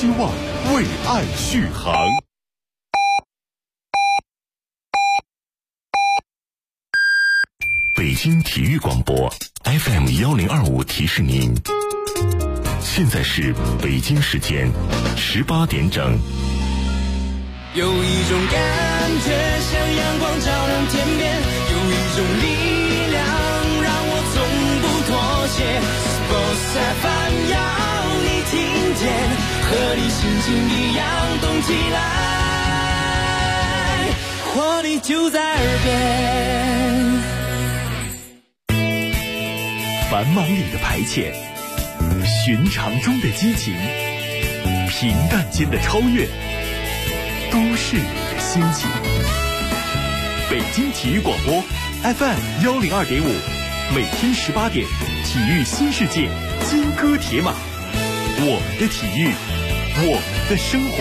希望，为爱续航。北京体育广播 FM1025 提示您，现在是北京时间18点整。 有一种感觉像阳光照亮天边，有一种力量让我从不妥协。Sports FM 要你听见，和你心情一样动起来，活力就在耳边。 繁忙里的排遣，寻常中的激情，平淡间的超越，都市里的心情。北京体育广播 FM102.5，每天18点，体育新世界，金戈铁马，我们的体育，我们的生活。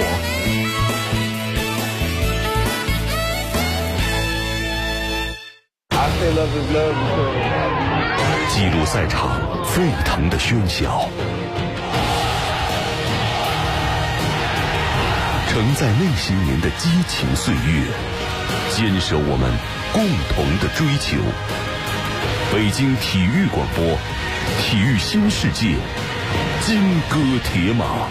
记录赛场沸腾的喧嚣，承载那些年的激情岁月，坚守我们共同的追求。北京体育广播，体育新世界，金戈铁马。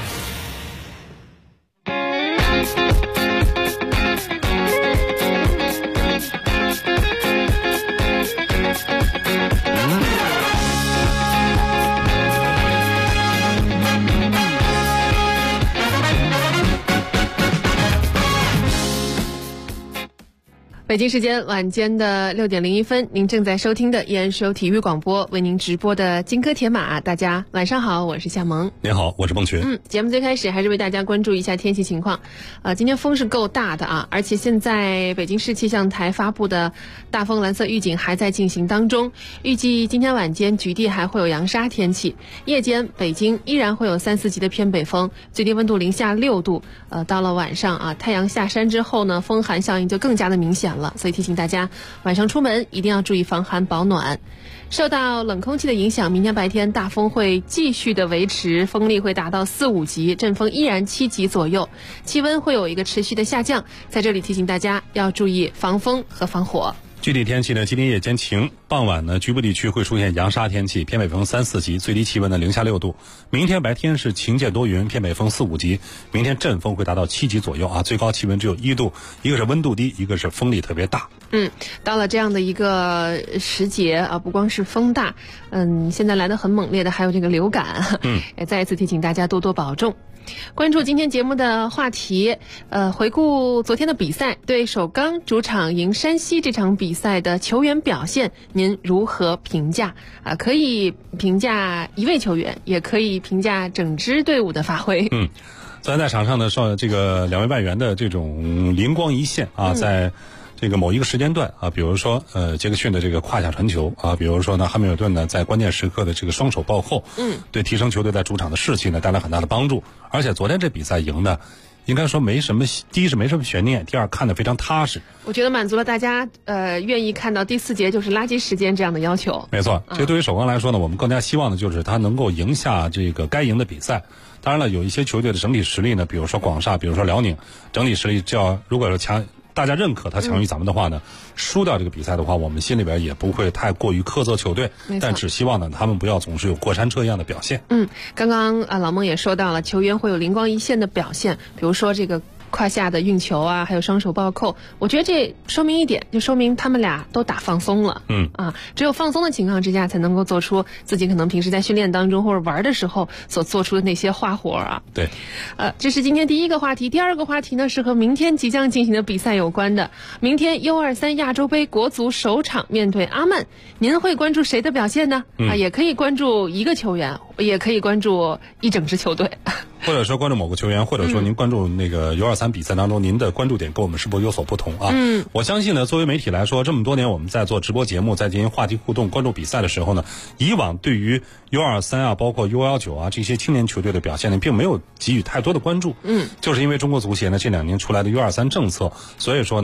北京时间晚间的6点01分，您正在收听的依然是由体育广播为您直播的金戈铁马。大家晚上好，我是夏萌。 您好，我是孟群。 节目最开始还是为大家关注一下天气情况。今天风是够大的啊，而且现在北京市气象台发布的大风蓝色预警还在进行当中。预计今天晚间局地还会有扬沙天气，夜间北京依然会有3、4级的偏北风，最低温度零下6度。到了晚上啊，太阳下山之后呢，风寒效应就更加的明显了。所以提醒大家，晚上出门一定要注意防寒保暖。受到冷空气的影响，明天白天大风会继续的维持，风力会达到4、5级，阵风依然7级左右，气温会有一个持续的下降。在这里提醒大家要注意防风和防火。 具体天气呢，今天夜间晴，傍晚呢局部地区会出现扬沙天气，偏北风3、4级，最低气温呢零下6度。明天白天是晴间多云，偏北风4、5级，明天阵风会达到7级左右啊，最高气温只有1度，一个是温度低，一个是风力特别大。 到了这样的一个时节啊，不光是风大，现在来得很猛烈的还有这个流感，也再一次提醒大家多多保重。关注今天节目的话题，回顾昨天的比赛，对首钢主场迎山西这场比赛的球员表现，您如何评价？可以评价一位球员，也可以评价整支队伍的发挥。 昨天在场上呢，受这个2位外援的这种灵光一现啊，在这个某一个时间段啊，比如说杰克逊的这个胯下传球啊，比如说呢汉密尔顿呢在关键时刻的这个双手抱后，对提升球队在主场的士气呢带来很大的帮助。而且昨天这比赛赢的，应该说没什么，第一是没什么悬念，第二看得非常踏实。 我觉得满足了大家愿意看到第4节就是垃圾时间这样的要求。 没错，这对于首钢来说呢，我们更加希望的就是他能够赢下这个该赢的比赛。当然了，有一些球队的整体实力呢，比如说广厦，比如说辽宁，整体实力如果是强，大家认可他强于咱们的话呢，输掉这个比赛的话，我们心里边也不会太过于苛责球队，但只希望呢他们不要总是有过山车一样的表现。 刚刚老孟也说到了，球员会有灵光一现的表现，比如说这个胯下的运球啊，还有双手暴扣，我觉得这说明一点，就说明他们俩都打放松了。只有放松的情况之下，才能够做出自己可能平时在训练当中或者玩的时候所做出的那些花活啊。 对， 这是今天第一个话题。第二个话题呢，是和明天即将进行的比赛有关的。明天 U23 亚洲杯国足首场面对阿曼，您会关注谁的表现呢？也可以关注一个球员，也可以关注一整支球队。 或者说关注某个球员，或者说您关注那个 U23 比赛当中，您的关注点跟我们是不是有所不同啊？我相信呢，作为媒体来说，这么多年我们在做直播节目，在进行话题互动、关注比赛的时候呢，以往对于 U23 啊，包括 U19 啊这些青年球队的表现呢，并没有给予太多的关注。就是因为中国足协呢这2年出来的 U23 政策，所以说呢，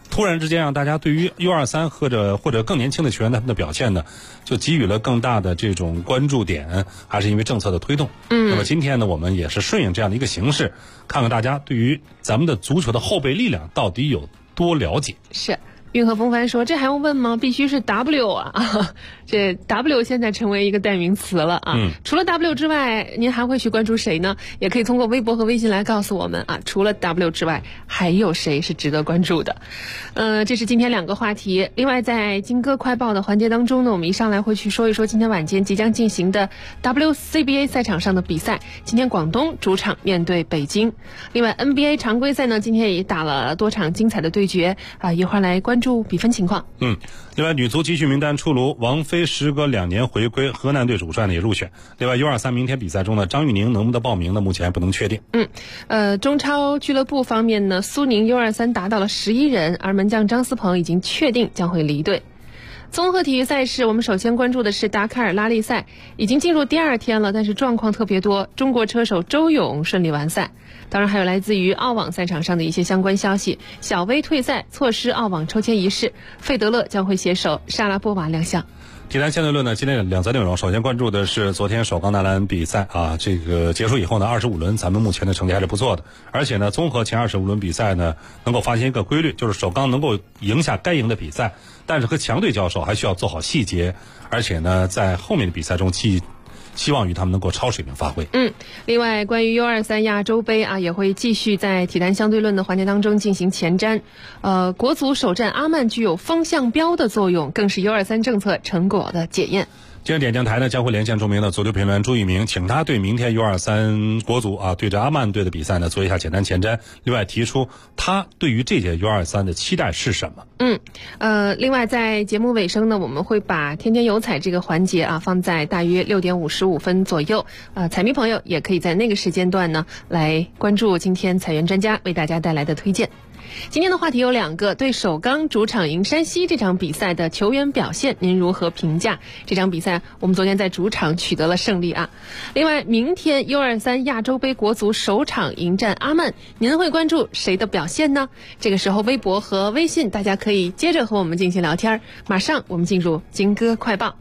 突然之间让大家对于 U23 或者更年轻的球员他们的表现呢，就给予了更大的这种关注点，还是因为政策的推动。那么今天呢，我们也是顺应这样的一个形势，看看大家对于咱们的足球的后备力量到底有多了解。 是。运河风帆说：“这还用问吗？必须是 W 啊！这 W 现在成为一个代名词了啊！除了 W 之外，您还会去关注谁呢？也可以通过微博和微信来告诉我们啊。除了 W 之外，还有谁是值得关注的？这是今天2个话题。另外，在金歌快报的环节当中呢，我们一上来会去说一说今天晚间即将进行的 WCBA 赛场上的比赛。今天广东主场面对北京。另外 NBA 常规赛呢，今天也打了多场精彩的对决啊，一会儿来关注比分情况。 另外女足集训名单出炉，王菲时隔2年回归，河南队主帅呢也入选。另外 U23 明天比赛中呢，张玉宁能不能报名呢？目前不能确定。 中超俱乐部方面呢，苏宁 U23 达到了11人，而门将张思鹏已经确定将会离队。综合体育赛事，我们首先关注的是达喀尔拉力赛，已经进入第2天了，但是状况特别多。中国车手周勇顺利完赛，当然还有来自于澳网赛场上的一些相关消息。小威退赛，错失澳网抽签仪式，费德勒将会携手莎拉波娃亮相。 体坛相对论呢，今天2则内容，首先关注的是昨天首钢男篮比赛啊，这个结束以后呢，25轮咱们目前的成绩还是不错的，而且呢，综合前25轮比赛呢，能够发现一个规律，就是首钢能够赢下该赢的比赛，但是和强队交手还需要做好细节，而且呢，在后面的比赛中希望于他们能够超水平发挥。 另外关于 U23 亚洲杯啊，也会继续在体坛相对论的环节当中进行前瞻。国足首战阿曼具有风向标的作用，更是 U23 政策成果的检验。 今日点将台呢将会连线著名的足球评论员朱一鸣，请他对明天 U23 国足啊对着阿曼队的比赛呢做一下简单前瞻，另外提出他对于这届 U23 的期待是什么。 另外在节目尾声呢，我们会把天天有彩这个环节啊放在大约6点55分左右，彩迷朋友也可以在那个时间段呢来关注今天彩源专家为大家带来的推荐。今天的话题有2个，对首钢主场赢山西这场比赛的球员表现您如何评价？这场比赛我们昨天在主场取得了胜利啊。另外明天 U23 亚洲杯国足首场迎战阿曼，您会关注谁的表现呢？这个时候微博和微信大家可以接着和我们进行聊天。马上我们进入金歌快报。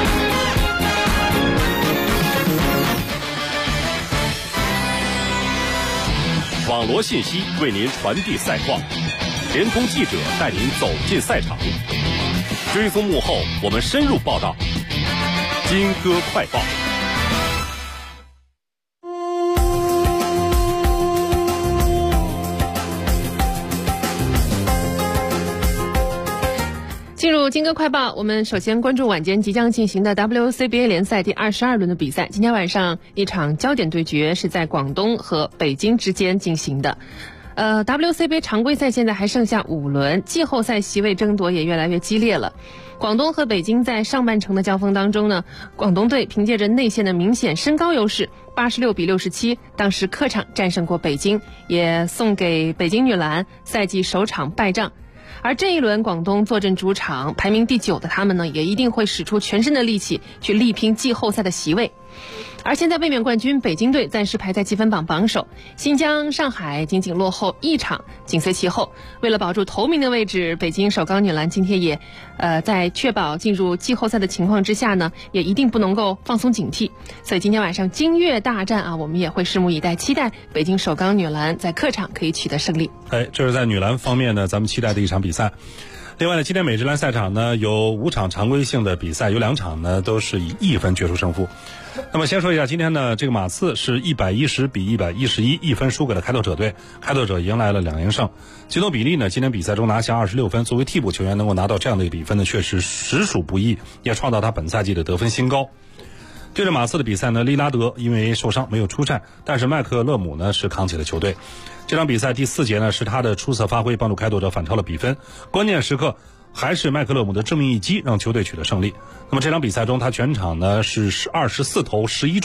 网罗信息为您传递赛况，联通记者带您走进赛场，追踪幕后我们深入报道。金歌快报。 进入金歌快报，我们首先关注晚间即将进行的 WCBA 联赛第22轮的比赛。今天晚上一场焦点对决是在广东和北京之间进行的。WCBA 常规赛现在还剩下5轮，季后赛席位争夺也越来越激烈了。广东和北京在上半程的交锋当中呢，广东队凭借着内线的明显身高优势，86比67，当时客场战胜过北京，也送给北京女篮赛季首场败仗。而这一轮广东坐镇主场，排名第9的他们呢，也一定会使出全身的力气去力拼季后赛的席位。而现在卫冕冠军北京队暂时排在积分榜榜首，新疆、上海仅仅落后1场，紧随其后。为了保住头名的位置，北京首钢女篮今天也在确保进入季后赛的情况之下呢，也一定不能够放松警惕。所以今天晚上京粤大战啊，我们也会拭目以待，期待北京首钢女篮在客场可以取得胜利。 这是在女篮方面呢，咱们期待的一场比赛。另外呢，今天美职篮赛场呢有5场常规性的比赛，有2场呢都是以1分决出胜负。那么先说一下今天呢，这个马刺是110比111，一分输给了开拓者队，开拓者迎来了2连胜。吉诺比利呢，今天比赛中拿下26分，作为替补球员能够拿到这样的一个比分呢，确实实属不易，也创造他本赛季的得分新高。对着马刺的比赛呢，利拉德因为受伤没有出战，但是麦克勒姆呢是扛起了球队。这场比赛第4节呢，是他的出色发挥帮助开拓者反超了比分，关键时刻还是麦克勒姆的致命一击让球队取得胜利。那么这场比赛中，他全场呢是24投11中，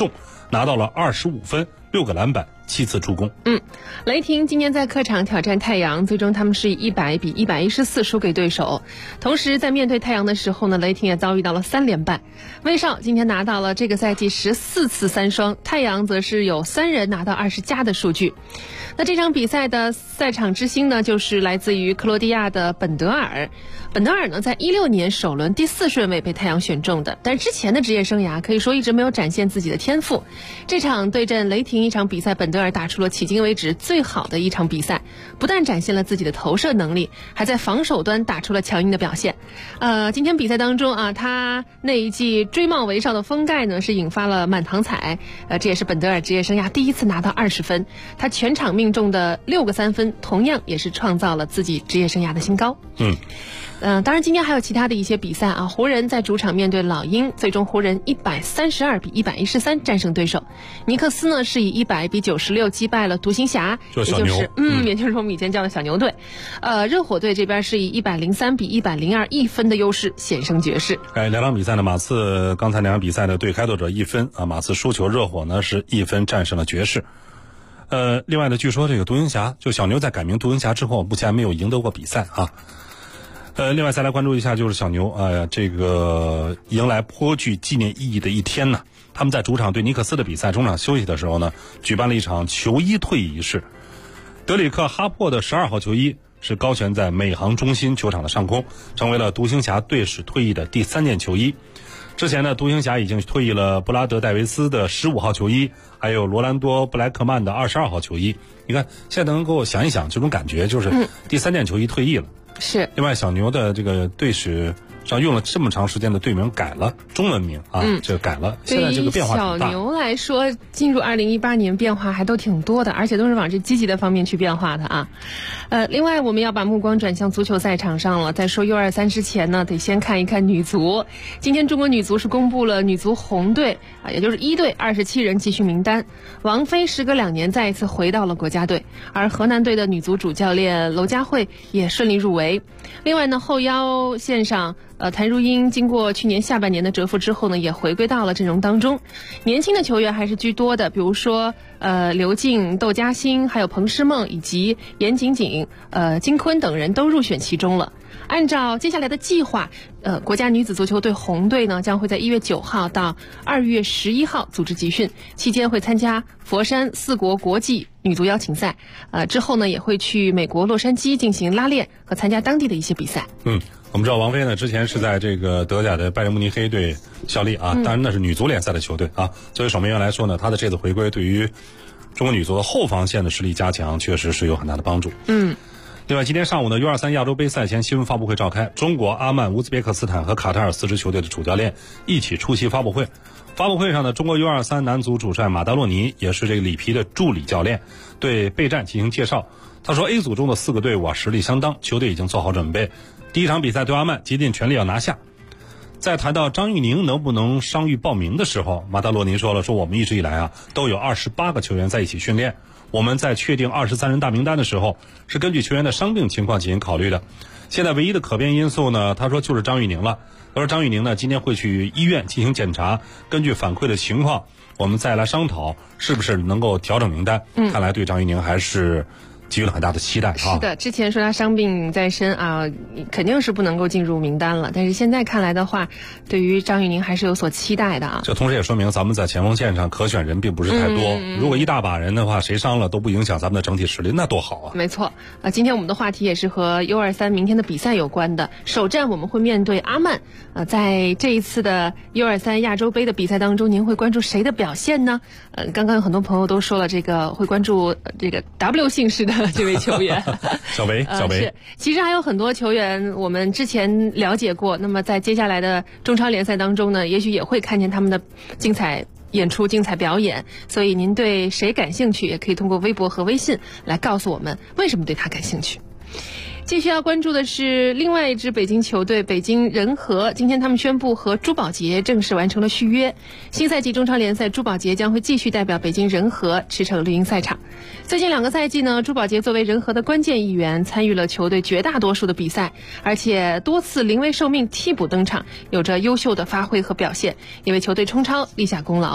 拿到了25分、6个篮板、7次助攻。 雷霆今年在客场挑战太阳，最终他们是以100比114输给对手。同时在面对太阳的时候呢，雷霆也遭遇到了3连败。威少今天拿到了这个赛季14次3双，太阳则是有3人拿到20加的数据。那这场比赛的赛场之星呢，就是来自于克罗地亚的本德尔。本德尔呢，在16年首轮第4顺位被太阳选中的，但之前的职业生涯可以说一直没有展现自己的天赋。这场对阵雷霆一场比赛，本德尔打出了迄今为止最好的一场比赛，不但展现了自己的投射能力，还在防守端打出了强硬的表现。今天比赛当中啊，他那一记追帽围哨的封盖呢，是引发了满堂彩。这也是本德尔职业生涯第一次拿到20分，他全场命中的6个3分，同样也是创造了自己职业生涯的新高。当然今天还有其他的一些比赛啊，湖人在主场面对老鹰，最终湖人132比113战胜对手。尼克斯呢是以100比96击败了独行侠， 就是小牛， 也就是我们以前叫的小牛队。热火队这边是以103比1021分的优势险胜爵士。 两场比赛呢，马刺刚才2场比赛呢对开拓者1分啊，马刺输球，热火呢是1分战胜了爵士。另外呢，据说这个独行侠，就小牛在改名独行侠之后，目前没有赢得过比赛啊。另外再来关注一下，就是小牛这个迎来颇具纪念意义的一天呢。他们在主场对尼克斯的比赛中场休息的时候呢，举办了一场球衣退役仪式。德里克·哈珀的12号球衣是高悬在美航中心球场的上空，成为了独行侠队史退役的第3件球衣。之前呢，独行侠已经退役了布拉德·戴维斯的15号球衣，还有罗兰多·布莱克曼的22号球衣。你看，现在能够想一想这种感觉，就是第3件球衣退役了。 是。 另外，小牛的这个队史上用了这么长时间的队名改了中文名啊，这个改了，现在这个变化挺大。 对于小牛来说，进入2018年变化还都挺多的，而且都是往这积极的方面去变化的啊。另外我们要把目光转向足球赛场上了。在说 U23 之前呢，得先看一看女足。今天中国女足是公布了女足红队也就是1队27人集训名单。王菲时隔2年再一次回到了国家队，而河南队的女足主教练娄佳慧也顺利入围。另外呢，后腰线上谭如英经过去年下半年的蛰伏之后呢，也回归到了阵容当中。年轻的球员还是居多的，比如说刘静、窦佳欣，还有彭诗梦以及严谨谨、金坤等人都入选其中了。按照接下来的计划，国家女子足球队红队呢将会在1月9号到2月11号组织集训，期间会参加佛山4国国际女足邀请赛，之后呢也会去美国洛杉矶进行拉练和参加当地的一些比赛。 我们知道王菲呢之前是在这个德甲的拜仁慕尼黑队效力啊，当然那是女足联赛的球队啊。作为守门员来说呢，她的这次回归对于中国女足的后防线的实力加强确实是有很大的帮助。另外，今天上午呢 U23 亚洲杯赛前新闻发布会召开，中国、阿曼、乌兹别克斯坦和卡塔尔4支球队的主教练一起出席发布会。发布会上呢，中国 U23 男足主帅马达洛尼也是这个里皮的助理教练，对备战进行介绍。他说 A 组中的4个队伍实力相当，球队已经做好准备，第一场比赛对阿曼竭尽全力要拿下。在谈到张玉宁能不能伤愈报名的时候，马达洛尼说我们一直以来都有28个球员在一起训练，我们在确定23人大名单的时候是根据球员的伤病情况进行考虑的。现在唯一的可变因素呢，他说就是张玉宁了。他说张玉宁呢今天会去医院进行检查，根据反馈的情况我们再来商讨是不是能够调整名单。看来对张玉宁还是给予了很大的期待。 是的，之前说他伤病在身肯定是不能够进入名单了，但是现在看来的话，对于张玉宁还是有所期待的啊。 这同时也说明咱们在前锋线上可选人并不是太多，如果一大把人的话，谁伤了都不影响咱们的整体实力，那多好啊。 没错，今天我们的话题也是和 U23 明天的比赛有关的。首战我们会面对阿曼，在这一次的 U23 亚洲杯的比赛当中，您会关注谁的表现呢？刚刚有很多朋友都说了，这个会关注这个 W 姓氏的这位球员小维是，其实还有很多球员我们之前了解过，那么在接下来的中超联赛当中呢，也许也会看见他们的精彩演出、精彩表演。所以您对谁感兴趣，也可以通过微博和微信来告诉我们为什么对他感兴趣。继续要关注的是另外一支北京球队北京人和，今天他们宣布和朱宝杰正式完成了续约。新赛季中超联赛，朱宝杰将会继续代表北京人和驰骋绿茵赛场。最近2个赛季呢，朱宝杰作为人和的关键一员，参与了球队绝大多数的比赛，而且多次临危受命替补登场，有着优秀的发挥和表现，也为球队冲超立下功劳。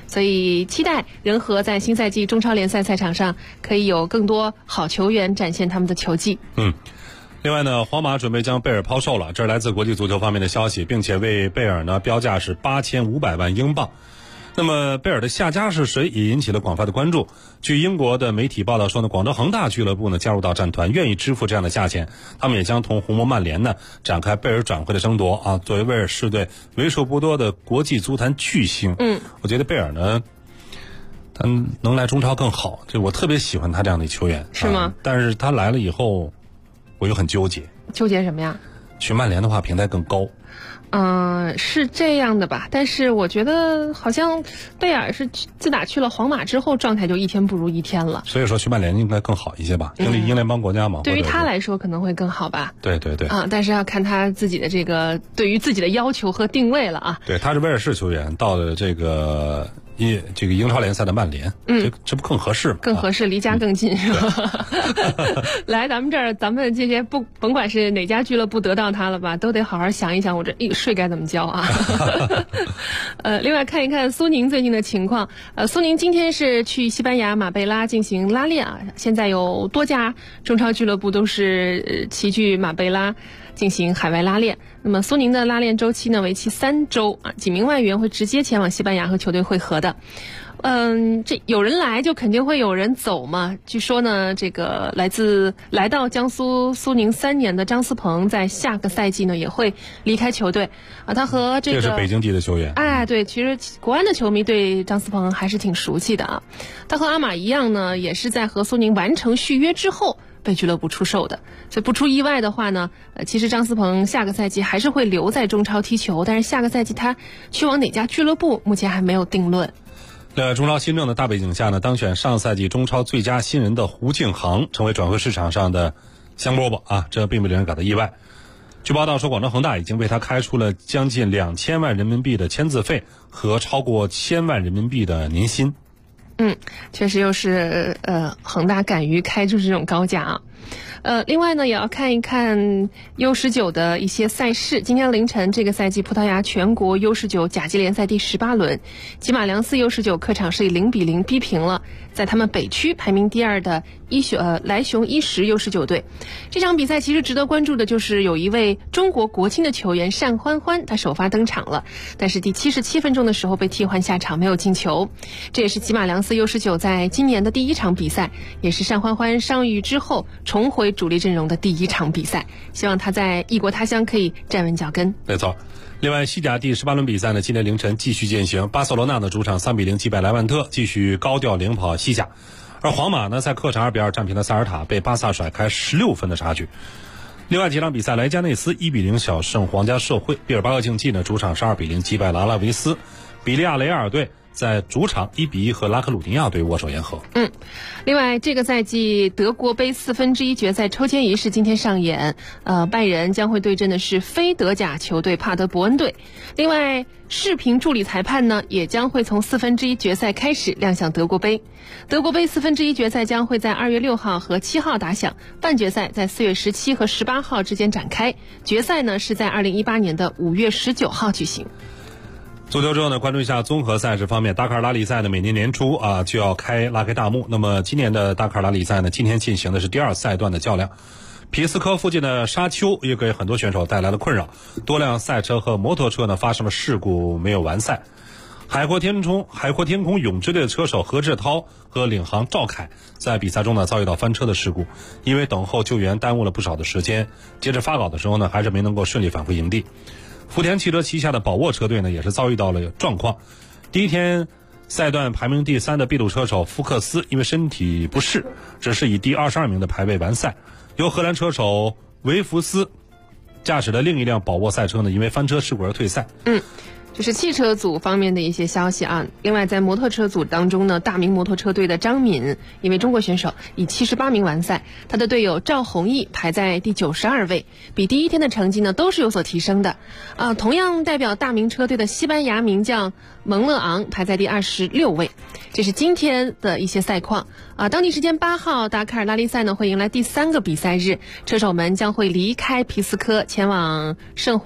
所以期待人和在新赛季中超联赛赛场上可以有更多好球员展现他们的球技。 另外呢，皇马准备将贝尔抛售了，这是来自国际足球方面的消息，并且为贝尔呢标价是8500万英镑。那么贝尔的下家是谁也引起了广泛的关注。据英国的媒体报道说呢，广州恒大俱乐部呢加入到战团，愿意支付这样的价钱，他们也将同红魔曼联呢展开贝尔转会的争夺啊。作为威尔士队为数不多的国际足坛巨星，我觉得贝尔呢，他能来中超更好，就我特别喜欢他这样的球员， 是吗？ 但是他来了以后，我又很纠结。 纠结什么呀？ 去曼联的话，平台更高。 是这样的吧，但是我觉得好像贝尔是自打去了皇马之后，状态就一天不如一天了。 所以说去曼联应该更好一些吧，英联邦国家嘛。 对于他来说可能会更好吧。 对对对。 但是要看他自己的这个对于自己的要求和定位了啊。 对，他是威尔士球员，到了这个英超联赛的曼联，这不更合适吗？ 更合适，离家更近是吧？来，咱们这儿，咱们这些甭管是哪家俱乐部得到他了吧，都得好好想一想，我这税该怎么交啊？另外看一看苏宁最近的情况。苏宁今天是去西班牙马贝拉进行拉练啊。现在有多家中超俱乐部都是齐聚马贝拉进行海外拉练。那么苏宁的拉练周期呢为期3周啊，几名外援会直接前往西班牙和球队会合的。这有人来就肯定会有人走嘛。据说呢，这个来到江苏苏宁3年的张思鹏，在下个赛季呢也会离开球队啊。他和这是北京籍的球员。 对，其实国安的球迷对张思鹏还是挺熟悉的啊。他和阿玛一样呢，也是在和苏宁完成续约之后被俱乐部出售的。所以不出意外的话呢，其实张思鹏下个赛季还是会留在中超踢球，但是下个赛季他去往哪家俱乐部，目前还没有定论。 中超新政的大背景下呢，当选上赛季中超最佳新人的胡敬航成为转会市场上的香饽饽啊，这并不令人感到意外。据报道说，广州恒大已经为他开出了将近2000万人民币的签字费和超过1000万人民币的年薪。 确实又是恒大敢于开出这种高价啊。另外呢，也要看一看 U19 的一些赛事。今天凌晨，这个赛季葡萄牙全国 U19 甲级联赛第18轮，吉马良斯 U19 客场是以0-0逼平了在他们北区排名第2的莱熊伊什 U19 队。这场比赛其实值得关注的就是有一位中国国青的球员单欢欢，他首发登场了，但是第77分钟的时候被替换下场，没有进球。这也是吉马良斯 U19 在今年的第1场比赛，也是单欢欢伤愈之后重回主力阵容的第1场比赛，希望他在异国他乡可以站稳脚跟。 没错。另外，西甲第18轮比赛呢，今天凌晨继续进行。巴塞罗那的主场3-0击败莱万特，继续高调领跑西甲。而皇马呢，在客场2-2战平了塞尔塔，被巴萨甩开16分的差距。另外几场比赛，莱加内斯1-0小胜皇家社会，毕尔巴鄂竞技呢主场是2-0击败了阿拉维斯，比利亚雷亚尔队在主场1-1和拉科鲁尼亚队握手言和。 另外这个赛季德国杯1/4决赛抽签仪式今天上演，拜仁将会对阵的是非德甲球队帕德伯恩队。另外视频助理裁判呢也将会从1/4决赛开始亮相德国杯。德国杯1/4决赛将会在2月6号和7号打响，半决赛在4月17和18号之间展开，决赛呢是在2018年的5月19号举行。 足球之后呢，关注一下综合赛事方面。达喀尔拉力赛呢，每年年初就要拉开大幕。那么今年的达喀尔拉力赛呢，今天进行的是第2赛段的较量。匹斯科附近的沙丘也给很多选手带来了困扰，多辆赛车和摩托车呢发生了事故，没有完赛。海阔天空勇之队的车手何志涛和领航赵凯在比赛中呢遭遇到翻车的事故，因为等候救援耽误了不少的时间，截至发稿的时候呢还是没能够顺利返回营地。福田汽车旗下的宝沃车队呢也是遭遇到了状况。第一天赛段排名第3的秘鲁车手福克斯因为身体不适，只是以第22名的排位完赛。由荷兰车手维弗斯驾驶的另一辆宝沃赛车呢因为翻车事故而退赛。 这是汽车组方面的一些消息啊。另外在摩托车组当中呢，大明摩托车队的张敏，一位中国选手，以78名完赛，他的队友赵宏毅排在第92位，比第一天的成绩呢都是有所提升的。同样代表大明车队的西班牙名将蒙勒昂排在第26位。这是今天的一些赛况当地时间8号，达喀尔拉力赛呢会迎来第3个比赛日，车手们将会离开皮斯科前往圣胡安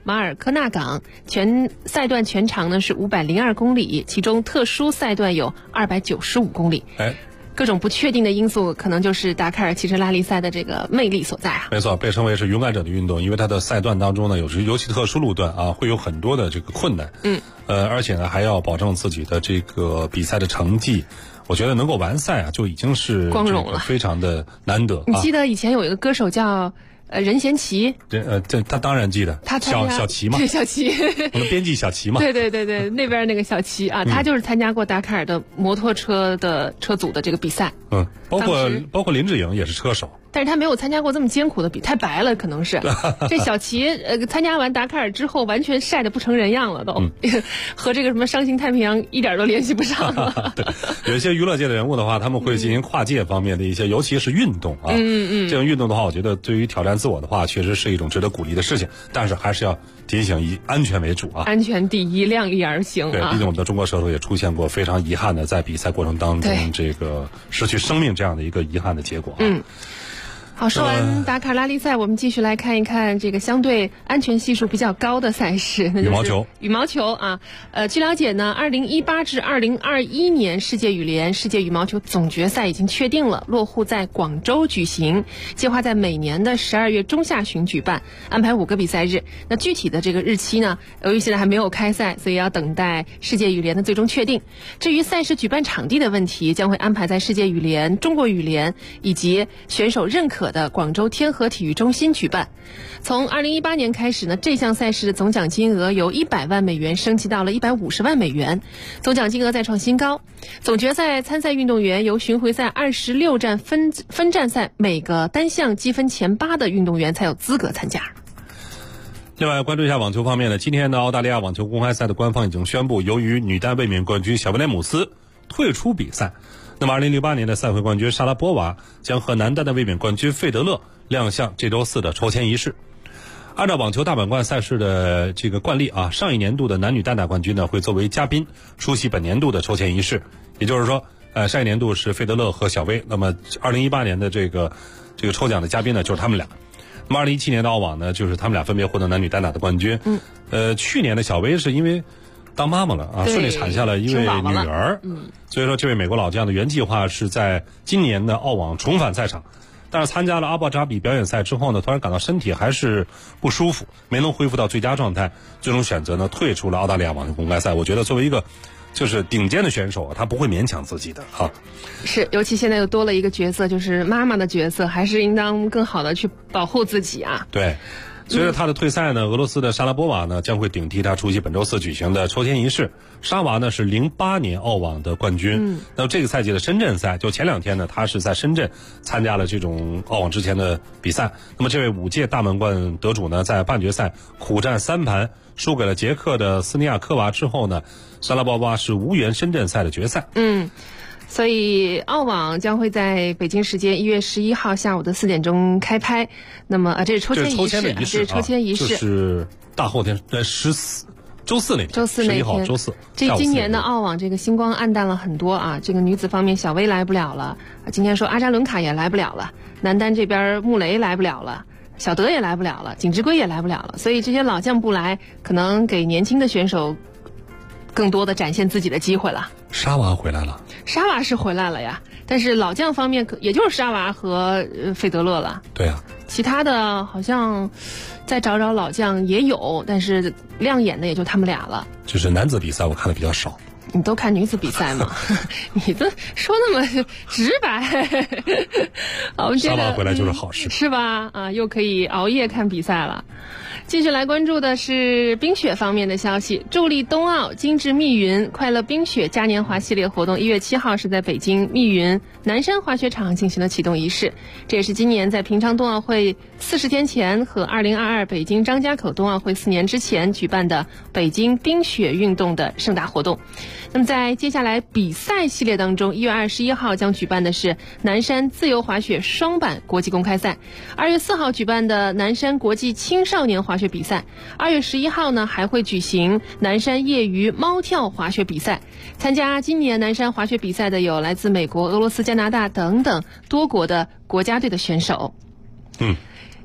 马尔科纳港，赛段全长呢是502公里，其中特殊赛段有295公里。各种不确定的因素，可能就是达喀尔汽车拉力赛的这个魅力所在啊。 没错，被称为是勇敢者的运动，因为它的赛段当中呢，尤其特殊路段啊，会有很多的这个困难。而且呢，还要保证自己的这个比赛的成绩。我觉得能够完赛啊，就已经是光荣了， 非常的难得。 你记得以前有一个歌手叫任贤齐？ 这他当然记得， 他小齐嘛， 对，小齐， 我们编辑小齐嘛， 对，那边那个小齐啊，他就是参加过达喀尔的摩托车的车组的这个比赛。 包括林志颖也是车手。 但是他没有参加过这么艰苦的太白了，可能是这小齐参加完达喀尔之后，完全晒得不成人样了，都和这个什么伤心太平洋一点都联系不上了。 对，有一些娱乐界的人物的话，他们会进行跨界方面的一些，尤其是运动啊。这种运动的话，我觉得对于挑战自我的话，确实是一种值得鼓励的事情。但是还是要提醒以安全为主啊， 安全第一，量力而行。 对，毕竟我们的中国车手也出现过非常遗憾的在比赛过程当中这个失去生命这样的一个遗憾的结果啊。 好，说完达喀尔拉力赛，我们继续来看一看这个相对安全系数比较高的赛事，那就是羽毛球啊。据了解呢，2018至2021年世界羽联世界羽毛球总决赛已经确定了，落户在广州举行，计划在每年的12月中下旬举办，安排5个比赛日。那具体的这个日期呢，由于现在还没有开赛，所以要等待世界羽联的最终确定。至于赛事举办场地的问题，将会安排在世界羽联、中国羽联以及选手认可的广州天河体育中心举办。从2018年开始呢，这项赛事的总奖金额由100万美元升级到了150万美元，总奖金额再创新高。总决赛参赛运动员由巡回赛26站分站赛每个单项积分前8的运动员才有资格参加。 另外，关注一下网球方面的，今天的澳大利亚网球公开赛的官方已经宣布，由于女单卫冕冠军小威廉姆斯退出比赛，那么2008年的赛会冠军莎拉波娃将和男单的卫冕冠军费德勒亮相这周4的抽签仪式。按照网球大满贯赛事的这个惯例啊，上一年度的男女单打冠军呢会作为嘉宾出席本年度的抽签仪式，也就是说，上一年度是费德勒和小威，那么2018年的这个抽奖的嘉宾呢就是他们俩。那么2017年的澳网呢，就是他们俩分别获得男女单打的冠军。去年的小威是因为当妈妈了啊，顺利产下了一位女儿。所以说这位美国老将的原计划是在今年的澳网重返赛场，但是参加了阿布扎比表演赛之后呢，突然感到身体还是不舒服，没能恢复到最佳状态，最终选择呢退出了澳大利亚网球公开赛。我觉得作为一个就是顶尖的选手，他不会勉强自己的啊。 是，尤其现在又多了一个角色，就是妈妈的角色，还是应当更好的去保护自己啊。 对。随着他的退赛呢，俄罗斯的莎拉波娃呢将会顶替他出席本周4举行的抽签仪式。莎娃呢是08年澳网的冠军。那么这个赛季的深圳赛，就前2天呢，他是在深圳参加了这种澳网之前的比赛。那么这位5届大满贯得主呢，在半决赛苦战3盘，输给了捷克的斯尼亚科娃之后呢，莎拉波娃是无缘深圳赛的决赛。 所以澳网将会在北京时间1月11号下午的4点钟开拍。那么这是抽签仪式，这是抽签仪式， 就是大后天14周四那天，11号周四。 这今年的澳网这个星光暗淡了很多啊。这个女子方面，小威来不了了，今天说阿扎伦卡也来不了了，男单这边穆雷来不了了，小德也来不了了，景之圭也来不了了。所以这些老将不来，可能给年轻的选手更多的展现自己的机会了。 沙娃回来了， 沙娃是回来了呀，但是老将方面也就是沙娃和费德勒了。 对啊， 其他的好像再找找老将也有，但是亮眼的也就他们俩了。 就是男子比赛我看的比较少。 你都看女子比赛吗？你都说那么直白。好，我们接着沙娃回来就是好事， 是吧？啊，又可以熬夜看比赛了。继续来关注的是冰雪方面的消息。助力冬奥精致密云快乐冰雪嘉年华系列活动1月7号是在北京密云南山滑雪场进行了启动仪式，这也是今年在平昌冬奥会40天前和2022北京张家口冬奥会4年之前举办的北京冰雪运动的盛大活动。那么在接下来比赛系列当中，1月21号将举办的是南山自由滑雪双板国际公开赛，2月4号举办的南山国际青少年滑雪比赛，2月11号呢还会举行南山业余猫跳滑雪比赛。参加今年南山滑雪比赛的有来自美国、俄罗斯、加拿大等等多国的国家队的选手。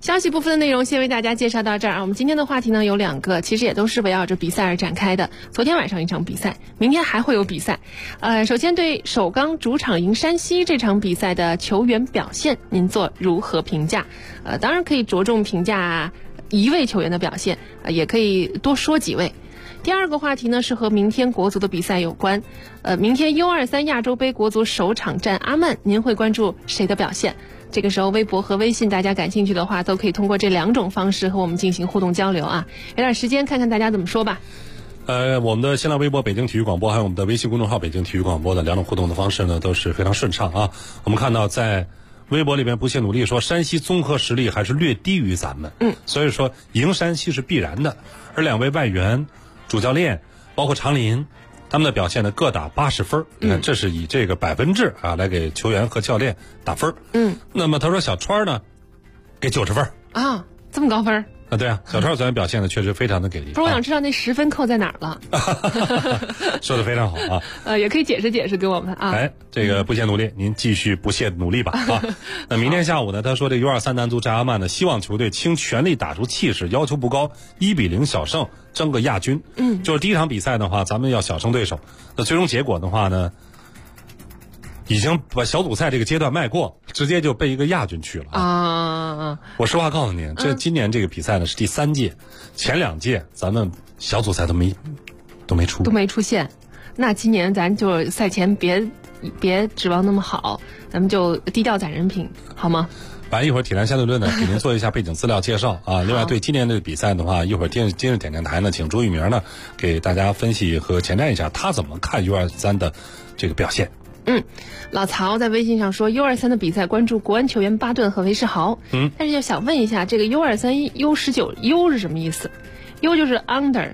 消息部分的内容先为大家介绍到这儿啊。我们今天的话题呢有2个，其实也都是围绕着比赛而展开的。昨天晚上一场比赛，明天还会有比赛。首先对首钢主场赢山西这场比赛的球员表现，您做如何评价？当然可以着重评价一位球员的表现，也可以多说几位。第2个话题呢是和明天国足的比赛有关。明天 U23 亚洲杯国足首场战阿曼，您会关注谁的表现？这个时候微博和微信大家感兴趣的话，都可以通过这2种方式和我们进行互动交流啊。有点时间看看大家怎么说吧。 我们的新浪微博北京体育广播，还有我们的微信公众号北京体育广播的2种互动的方式呢，都是非常顺畅啊。我们看到在微博里面不懈努力说，山西综合实力还是略低于咱们，所以说赢山西是必然的。而2位外援、主教练包括常林，他们的表现呢各打80分，你看这是以这个%来给球员和教练打分。那么他说小川呢给90分啊，这么高分啊？对啊，小川昨天表现的确实非常的给力。 不是，我想知道那10分扣在哪儿了。 说的非常好啊。 也可以解释解释给我们啊。 这个不懈努力，您继续不懈努力吧啊。那明天下午呢，他说这 U23 男足战阿曼呢，希望球队倾全力打出气势，要求不高，1-0小胜，争个亚军。就是第一场比赛的话，咱们要小胜对手。那最终结果的话呢，已经把小组赛这个阶段迈过，直接就被一个亚军去了啊！我实话告诉您，这今年这个比赛呢是第3届，前2届咱们小组赛都没出现。那今年咱就赛前别指望那么好，咱们就低调攒人品，好吗？完一会儿体坛相对论呢，给您做一下背景资料介绍啊。另外对今年的比赛的话，一会儿今日点台呢，请朱玉明呢给大家分析和前瞻一下他怎么看 U23 的这个表现。老曹在微信上说 U23 的比赛关注国安球员巴顿和韦世豪。但是就想问一下，这个 U23 U19 U 是什么意思？ U 就是 under，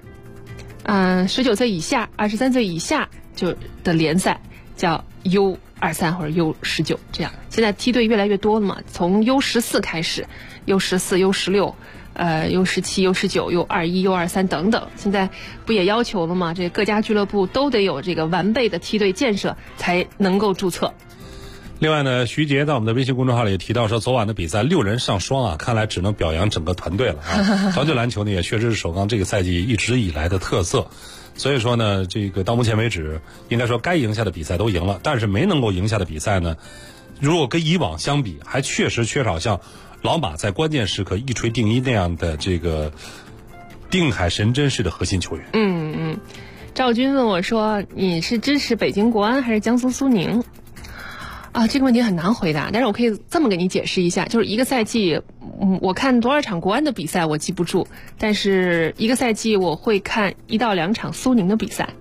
19岁以下23岁以下就的联赛叫 U23 或者 U19 这样。现在梯队越来越多了嘛，从 U14 开始 U14 U16U17 U19 U21 U23 等等，现在不也要求了吗？这各家俱乐部都得有这个完备的梯队建设才能够注册。另外呢，徐杰在我们的微信公众号里也提到说，昨晚的比赛6人上双啊，看来只能表扬整个团队了啊。团队篮球呢也确实是首钢这个赛季一直以来的特色，所以说呢，这个到目前为止应该说该赢下的比赛都赢了，但是没能够赢下的比赛呢，如果跟以往相比，还确实缺少像老马在关键时刻一锤定音那样的这个定海神针式的核心球员。赵军问我说，你是支持北京国安还是江苏苏宁？这个问题很难回答，但是我可以这么给你解释一下，就是一个赛季，我看多少场国安的比赛我记不住，但是一个赛季我会看1到2场苏宁的比赛。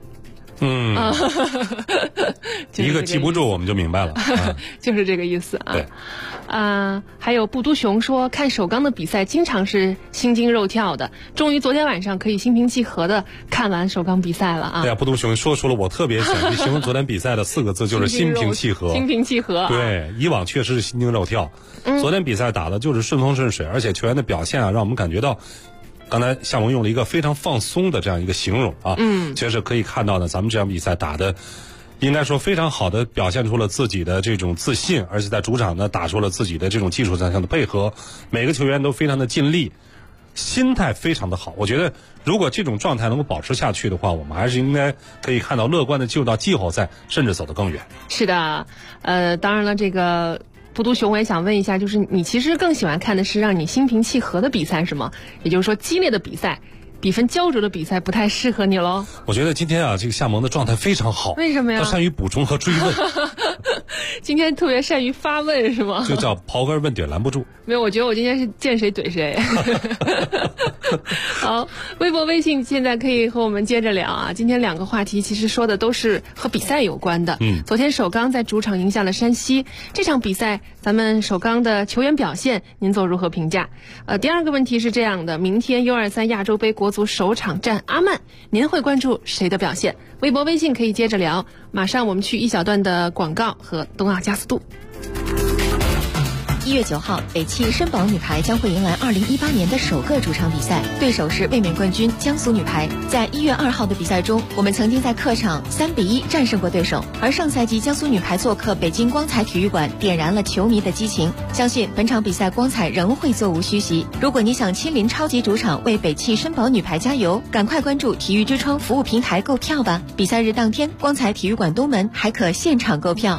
一个记不住我们就明白了，就是这个意思啊。对，还有布都熊说，看首钢的比赛经常是心惊肉跳的，终于昨天晚上可以心平气和的看完首钢比赛了啊。对啊，布都熊说出了我特别想去形容昨天比赛的4个字，就是心平气和。心平气和。对，以往确实是心惊肉跳，昨天比赛打的就是顺风顺水，而且球员的表现啊，让我们感觉到。刚才夏萌用了一个非常放松的这样一个形容啊，其实可以看到呢，咱们这场比赛打的应该说非常好的表现出了自己的这种自信，而且在主场呢打出了自己的这种技术上的配合，每个球员都非常的尽力，心态非常的好。我觉得如果这种状态能够保持下去的话，我们还是应该可以看到乐观的进入到季后赛，甚至走得更远。是的，当然了，这个布都熊我也想问一下，就是你其实更喜欢看的是让你心平气和的比赛是吗？也就是说激烈的比赛，比分焦灼的比赛不太适合你喽？我觉得今天啊，这个夏萌的状态非常好。为什么呀？他善于补充和追问。今天特别善于发问是吗？就叫刨根问底拦不住。没有，我觉得我今天是见谁怼谁。好，微博微信现在可以和我们接着聊啊。今天2个话题其实说的都是和比赛有关的。昨天首钢在主场赢下了山西，这场比赛咱们首钢的球员表现您做如何评价？第2个问题是这样的，明天 U23 亚洲杯国足首场战阿曼，您会关注谁的表现？微博微信可以接着聊。马上我们去一小段的广告和东奥加斯度。 1月9号，北汽绅宝女排将会迎来2018年的首个主场比赛，对手是卫冕冠军江苏女排。在1月2号的比赛中，我们曾经在客场3-1战胜过对手，而上赛季江苏女排做客北京光彩体育馆，点燃了球迷的激情。相信本场比赛光彩仍会座无虚席。如果你想亲临超级主场为北汽绅宝女排加油，赶快关注体育之窗服务平台购票吧。比赛日当天，光彩体育馆东门还可现场购票。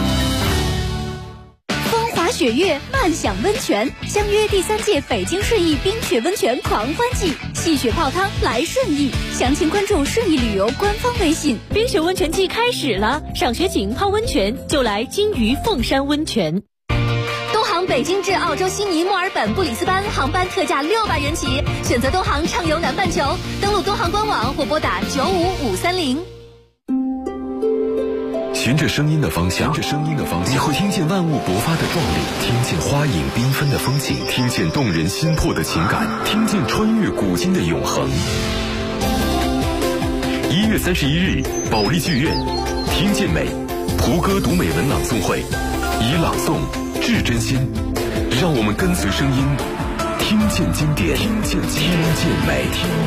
雪月慢享温泉，相约第3届北京顺义冰雪温泉狂欢季，戏雪泡汤来顺义，详情关注顺义旅游官方微信。 冰雪温泉季开始了，赏雪景泡温泉就来金鱼凤山温泉。 东航北京至澳洲悉尼、墨尔本、布里斯班航班特价600元起，选择东航畅游南半球，登录东航官网或拨打95530。 循着声音的方向，你会听见万物勃发的壮丽，听见花影缤纷的风景，听见动人心魄的情感，听见穿越古今的永恒。1月31日，保利剧院，听见美，胡歌读美文朗诵会，以朗诵致真心，让我们跟随声音，听见经典，听见美。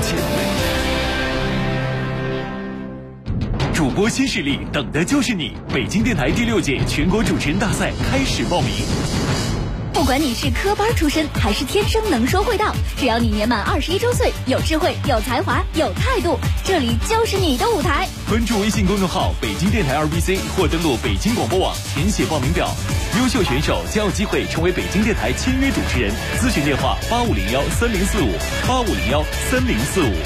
主播新势力，等的就是你！北京电台第6届全国主持人大赛开始报名。 不管你是科班出身还是天生能说会道，只要你年满21周岁，有智慧、有才华、有态度，这里就是你的舞台。 关注微信公众号北京电台2BC 或登录北京广播网填写报名表，优秀选手将有机会成为北京电台签约主持人。咨询电话85013045，85013045。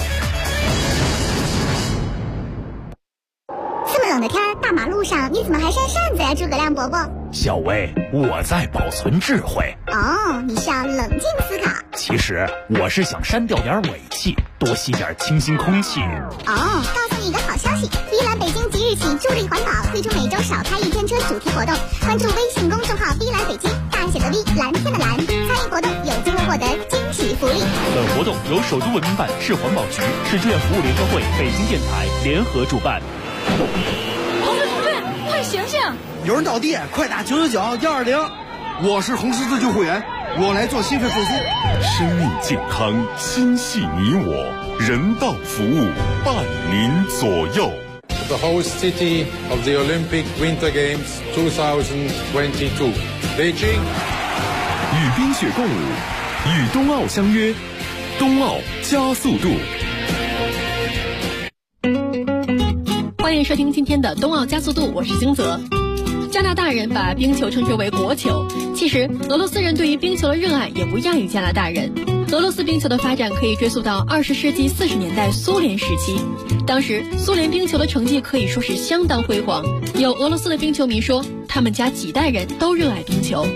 这么冷的天，大马路上你怎么还扇扇子呀，诸葛亮伯伯？ 小薇，我在保存智慧。 哦，你是要冷静思考。 其实我是想删掉点尾气，多吸点清新空气。 哦，告诉你一个好消息，碧蓝北京即日起助力环保，推出每周少开1天车主题活动。关注微信公众号碧蓝北京，大写的 V， 蓝天的蓝，参与活动有机会获得惊喜福利。 本活动由首都文明办、市环保局、市志愿服务联合会、北京电台联合主办。 同志，快醒醒！ 有人倒地，快打999-120。我是红十字救护员，我来做心肺复苏。 生命健康，心系你我，人道服务伴您左右。 The host city of the Olympic Winter Games 2022, Beijing。 与冰雪共舞，与冬奥相约，冬奥加速度。 欢迎收听今天的冬奥加速度，我是星泽。加拿大人把冰球称之为国球，其实俄罗斯人对于冰球的热爱也不亚于加拿大人。俄罗斯冰球的发展可以追溯到20世纪40年代苏联时期，当时苏联冰球的成绩可以说是相当辉煌。有俄罗斯的冰球迷说，他们家几代人都热爱冰球。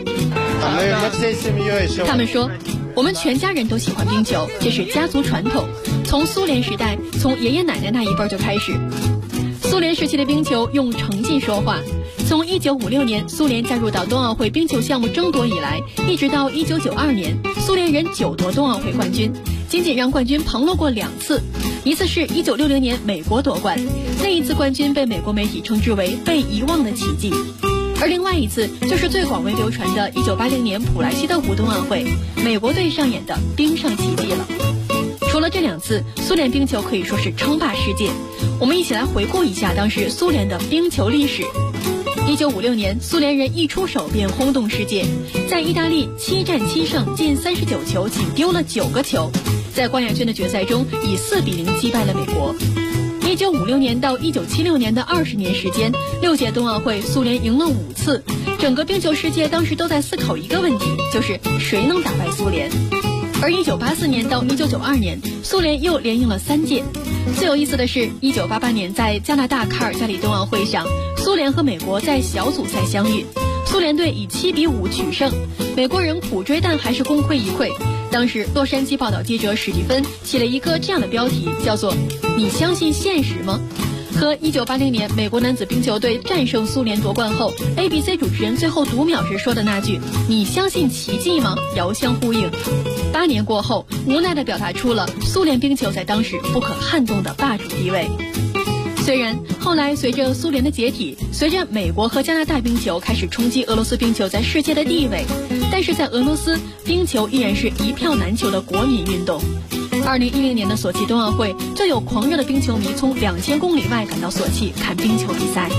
他们说，我们全家人都喜欢冰球，这是家族传统，从苏联时代，从爷爷奶奶那一辈就开始。苏联时期的冰球用成绩说话，从1956年苏联加入到冬奥会冰球项目争夺以来，一直到1992年，苏联人9夺冬奥会冠军，仅仅让冠军旁落过2次，一次是1960年美国夺冠，那一次冠军被美国媒体称之为被遗忘的奇迹，而另外一次就是最广为流传的1980年普莱西德湖冬奥会，美国队上演的冰上奇迹了。除了这2次，苏联冰球可以说是称霸世界。我们一起来回顾一下当时苏联的冰球历史。1956年，苏联人一出手便轰动世界，在意大利7战7胜，进39球，仅丢了9个球，在冠亚军的决赛中以4-0击败了美国。1956年到1976年的20年时间，6届冬奥会苏联赢了5次，整个冰球世界当时都在思考一个问题，就是谁能打败苏联。而1984年到1992年，苏联又连赢了3届。最有意思的是，1988年在加拿大卡尔加里冬奥会上，苏联和美国在小组赛相遇，苏联队以7-5取胜，美国人苦追但还是功亏一篑。当时洛杉矶报道记者史蒂芬起了一个这样的标题，叫做“你相信现实吗？”和1980年美国男子冰球队战胜苏联夺冠后 ABC 主持人最后读秒时说的那句“你相信奇迹吗”遥相呼应。8年过后，无奈地表达出了苏联冰球在当时不可撼动的霸主地位。虽然后来随着苏联的解体，随着美国和加拿大冰球开始冲击俄罗斯冰球在世界的地位， 但是在俄罗斯，冰球依然是一票难求的国民运动。2010年的索契冬奥会，就有狂热的冰球迷从2000公里外赶到索契看冰球比赛。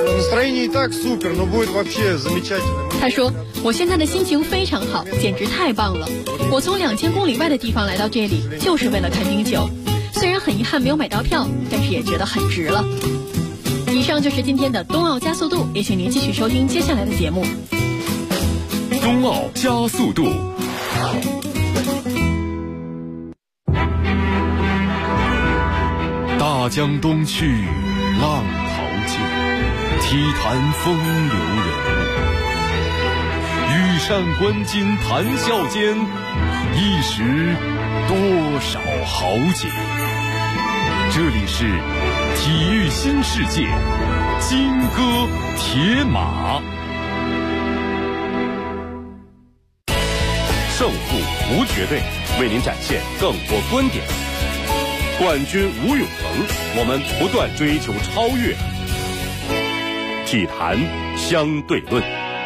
他说：“我现在的心情非常好，简直太棒了！我从2000公里外的地方来到这里，就是为了看冰球。虽然很遗憾没有买到票，但是也觉得很值了。”以上就是今天的冬奥加速度，也请您继续收听接下来的节目。 冬奥加速度。大江东去，浪淘尽，体坛风流人物。羽扇纶巾谈笑间，一时多少豪杰。这里是体育新世界，金戈铁马。胜负无绝对，为您展现更多观点。冠军无永恒，我们不断追求超越。体坛相对论。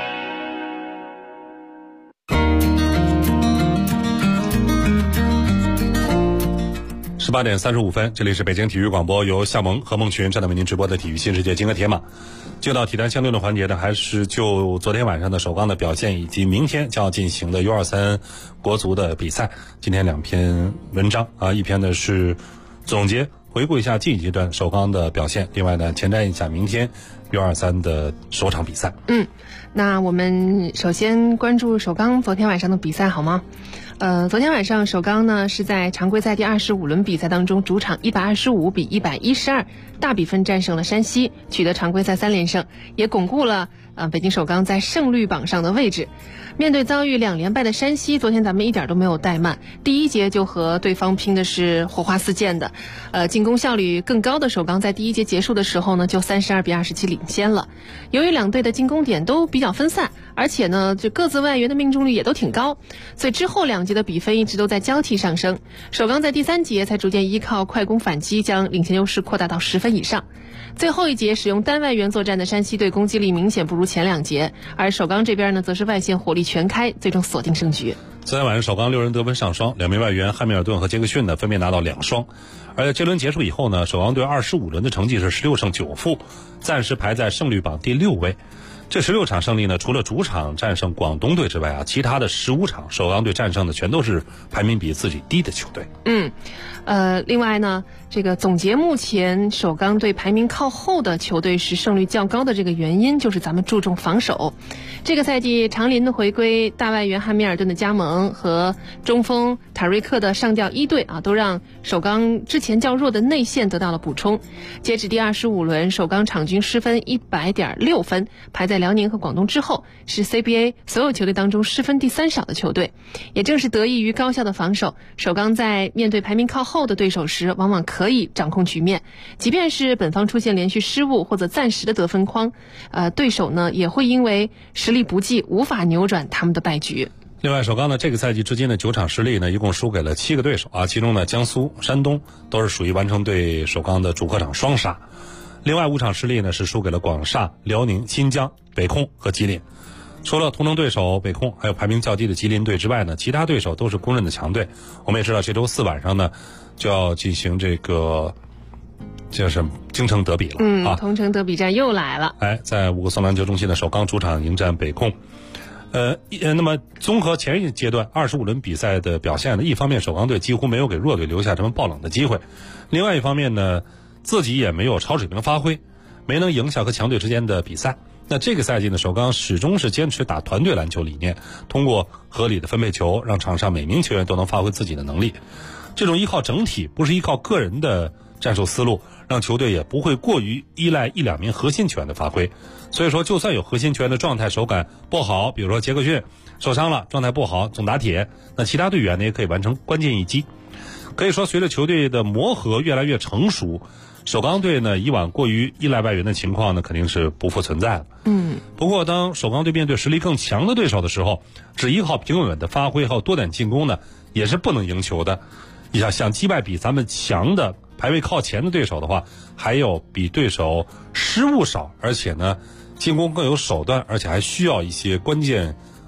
18点35分，这里是北京体育广播，由夏萌和孟群正在为您直播的体育新世界金戈铁马。就到体坛相对论环节呢，还是就昨天晚上的首钢的表现，以及明天将要进行的 U23 国足的比赛。今天2篇文章啊，一篇呢是总结回顾一下近一阶段首钢的表现，另外呢前瞻一下明天 U23 的首场比赛。 那我们首先关注首钢昨天晚上的比赛好吗？昨天晚上首钢呢是在常规赛第25轮比赛当中，主场125比112大比分战胜了山西，取得常规赛3连胜，也巩固了北京首钢在胜率榜上的位置。面对遭遇2连败的山西，昨天咱们一点都没有怠慢，第一节就和对方拼的是火花四溅的。进攻效率更高的首钢在第一节结束的时候呢，就32比27领先了。由于两队的进攻点都比较分散，而且呢这各自外援的命中率也都挺高，所以之后2节的比分一直都在交替上升。首钢在第3节才逐渐依靠快攻反击，将领先优势扩大到10分以上。最后一节使用单外援作战的山西队攻击力明显不如前2节，而首钢这边呢则是外线火力全开，最终锁定胜局。 昨天晚上首钢6人得分上双，2名外援汉密尔顿和杰克逊呢分别拿到2双。而且这轮结束以后呢，首钢队25轮的成绩是16胜9负，暂时排在胜率榜第6位。这16场胜利呢，除了主场战胜广东队之外啊，其他的15场首钢队战胜的全都是排名比自己低的球队。 另外呢，这个总结目前首钢队排名靠后的球队是胜率较高的这个原因，就是咱们注重防守。这个赛季长林的回归、大外援汉密尔顿的加盟和中锋塔瑞克的上调一队啊，都让首钢之前较弱的内线得到了补充。截止第25轮，首钢场均失分100.6分，排在辽宁和广东之后，是 CBA 所有球队当中失分第3少的球队。也正是得益于高效的防守，首钢在面对排名靠后的对手时，往往可以掌控局面。即便是本方出现连续失误或者暂时的得分框，对手呢也会因为实力不济无法扭转他们的败局。 另外，首钢呢这个赛季至今的9场失利呢，一共输给了7个对手啊，其中呢江苏、山东都是属于完成对首钢的主客场双杀。另外5场失利呢是输给了广厦、辽宁、新疆、北控和吉林。除了同城对手北控还有排名较低的吉林队之外呢，其他对手都是公认的强队。我们也知道这周4晚上呢就要进行这个就是京城德比了同城德比战又来了。 在五个松篮球中心的首钢主场迎战北控。那么综合前一阶段25轮比赛的表现呢，一方面首钢队几乎没有给弱队留下什么爆冷的机会，另外一方面呢自己也没有超水平发挥，没能影响和强队之间的比赛。那这个赛季呢，首钢始终是坚持打团队篮球理念，通过合理的分配球，让场上每名球员都能发挥自己的能力。这种依靠整体，不是依靠个人的战术思路，让球队也不会过于依赖1-2名核心球员的发挥。所以说，就算有核心球员的状态手感不好，比如说杰克逊受伤了，状态不好，总打铁，那其他队员呢也可以完成关键一击。可以说，随着球队的磨合越来越成熟，首钢队呢以往过于依赖外援的情况呢肯定是不复存在了。不过当首钢队面对实力更强的对手的时候，只依靠平稳的发挥还有多点进攻呢，也是不能赢球的。你想击败比咱们强的排位靠前的对手的话，还有比对手失误少，而且呢进攻更有手段，而且还需要一些关键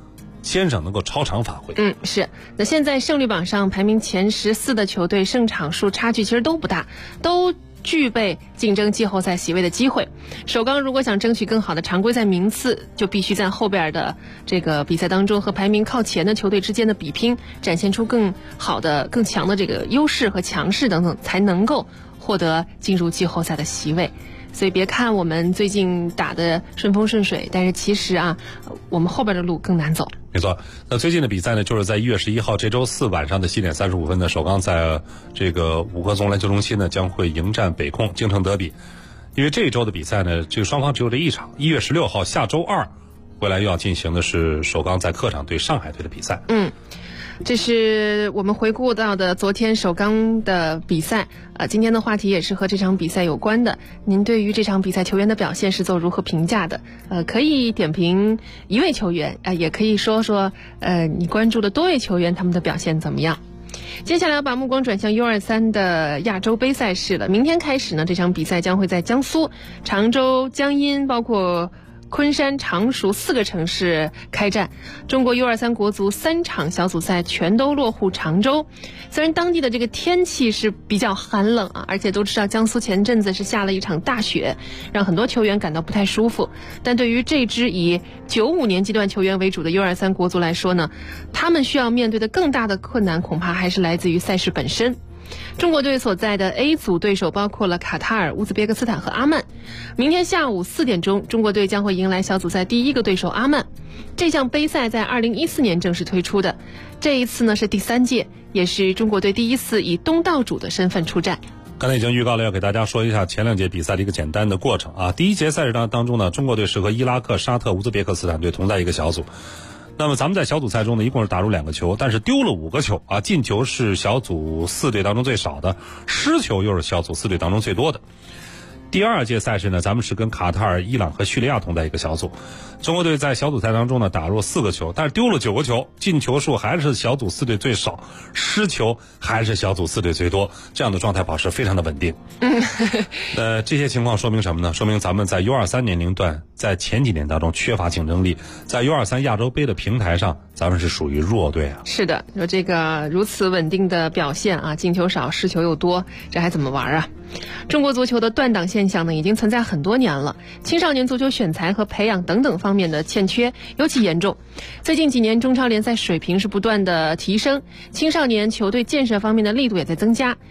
先生能够超常发挥。 是。那现在胜率榜上排名前14的球队胜场数差距其实都不大，都具备竞争季后赛席位的机会。首钢如果想争取更好的常规赛名次，就必须在后边的这个比赛当中和排名靠前的球队之间的比拼，展现出更好的、更强的这个优势和强势等等，才能够获得进入季后赛的席位。所以别看我们最近打得顺风顺水，但是其实我们后边的路更难走。 没错，那最近的比赛呢，就是在1月11号这周4晚上的7点35分呢，首钢在这个五棵松篮球中心呢将会迎战北控京城德比。因为这一周的比赛呢，这个双方只有这一场。1月16号下周2回来又要进行的是首钢在客场对上海队的比赛。 这是我们回顾到的昨天首钢的比赛。今天的话题也是和这场比赛有关的。您对于这场比赛球员的表现是做如何评价的？可以点评一位球员，也可以说说你关注的多位球员他们的表现怎么样。接下来要把目光转向 U23 的亚洲杯赛事了。明天开始呢，这场比赛将会在江苏、常州、江阴，包括昆山、常熟4个城市开战。中国 U23 国足3场小组赛全都落户常州。虽然当地的这个天气是比较寒冷而且都知道江苏前阵子是下了一场大雪，让很多球员感到不太舒服，但对于这支以95年级段球员为主的 U23 国足来说呢，他们需要面对的更大的困难恐怕还是来自于赛事本身。中国队所在的 A 组对手包括了卡塔尔、乌兹别克斯坦和阿曼。明天下午4点钟，中国队将会迎来小组赛第一个对手阿曼。这项杯赛在2014年正式推出的，这一次呢是第3届，也是中国队第一次以东道主的身份出战。 刚才已经预告了，要给大家说一下前2节比赛的一个简单的过程第一节赛事当中呢，中国队是和伊拉克、沙特、乌兹别克斯坦队同在一个小组。那么咱们在小组赛中呢，一共是打入2个球，但是丢了5个球进球是小组4队当中最少的，失球又是小组4队当中最多的。第2届赛事呢，咱们是跟卡塔尔、伊朗和叙利亚同在一个小组。中国队在小组赛当中呢打入4个球，但是丢了9个球，进球数还是小组4队最少，失球还是小组4队最多，这样的状态保持非常的稳定。这些情况说明什么呢？说明咱们在 U23 年龄段在前几年当中缺乏竞争力，在 U23 亚洲杯的平台上咱们是属于弱队是的，有这个如此稳定的表现进球少，失球又多，这还怎么玩中国足球的断档现象呢，已经存在很多年了，青少年足球选材和培养等等方面的欠缺尤其严重。最近几年中超联赛水平是不断的提升，青少年球队建设方面的力度也在增加，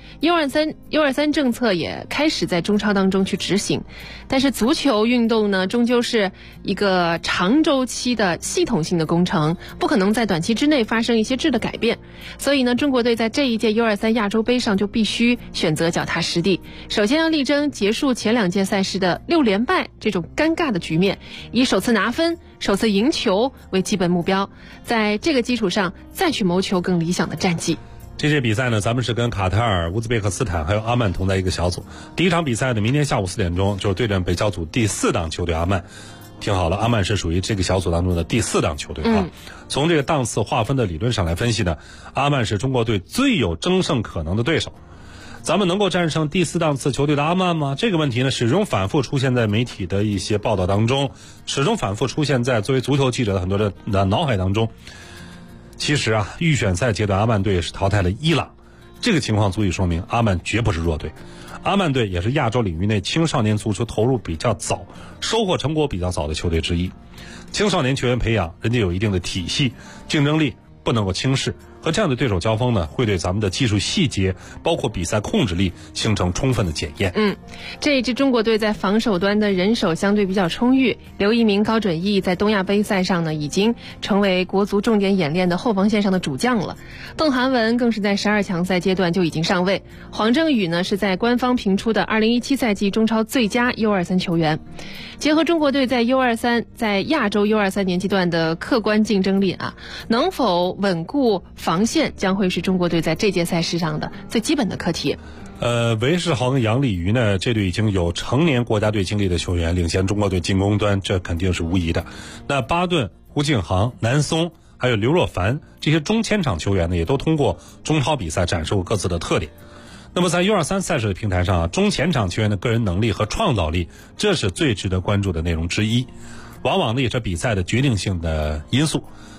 U23 政策也开始在中超当中去执行。但是足球运动呢，终究是一个长周期的系统性的工程，不可能在短期之内发生一些质的改变。所以呢，中国队在这一届 U23 亚洲杯上就必须选择脚踏实地，首先要力争结束前2届赛事的6连败这种尴尬的局面，以首次拿分、首次赢球为基本目标，在这个基础上再去谋求更理想的战绩。 这届比赛呢，咱们是跟卡塔尔、乌兹别克斯坦还有阿曼同在一个小组。第一场比赛呢，明天下午4点钟就是对阵北小组第4档球队阿曼。听好了，阿曼是属于这个小组当中的第4档球队从这个档次划分的理论上来分析呢，阿曼是中国队最有争胜可能的对手。咱们能够战胜第4档次球队的阿曼吗？这个问题呢，始终反复出现在媒体的一些报道当中，始终反复出现在作为足球记者的很多的脑海当中。其实预选赛阶段阿曼队是淘汰了伊朗，这个情况足以说明阿曼绝不是弱队。阿曼队也是亚洲领域内青少年足球投入比较早、收获成果比较早的球队之一。青少年球员培养，人家有一定的体系，竞争力不能够轻视。和这样的对手交锋呢，会对咱们的技术细节，包括比赛控制力形成充分的检验。 这一支中国队在防守端的人手相对比较充裕，刘一鸣、高准翼在东亚杯赛上呢，已经成为国足重点演练的后防线上的主将了。邓涵文更是在12强赛阶段就已经上位，黄正宇呢是在官方评出的2017赛季中超最佳 U23 球员。结合中国队在 U23 在亚洲 U23 年级段的客观竞争力能否稳固防线将会是中国队在这届赛事上的最基本的课题。 韦世豪跟杨礼瑜呢，这队已经有成年国家队经历的球员领先中国队进攻端，这肯定是无疑的。那巴顿、胡敬航、南松还有刘若凡这些中前场球员呢，也都通过中超比赛展示过各自的特点。那么在 U23 赛事的平台上中前场球员的个人能力和创造力，这是最值得关注的内容之一，往往呢也是比赛的决定性的因素。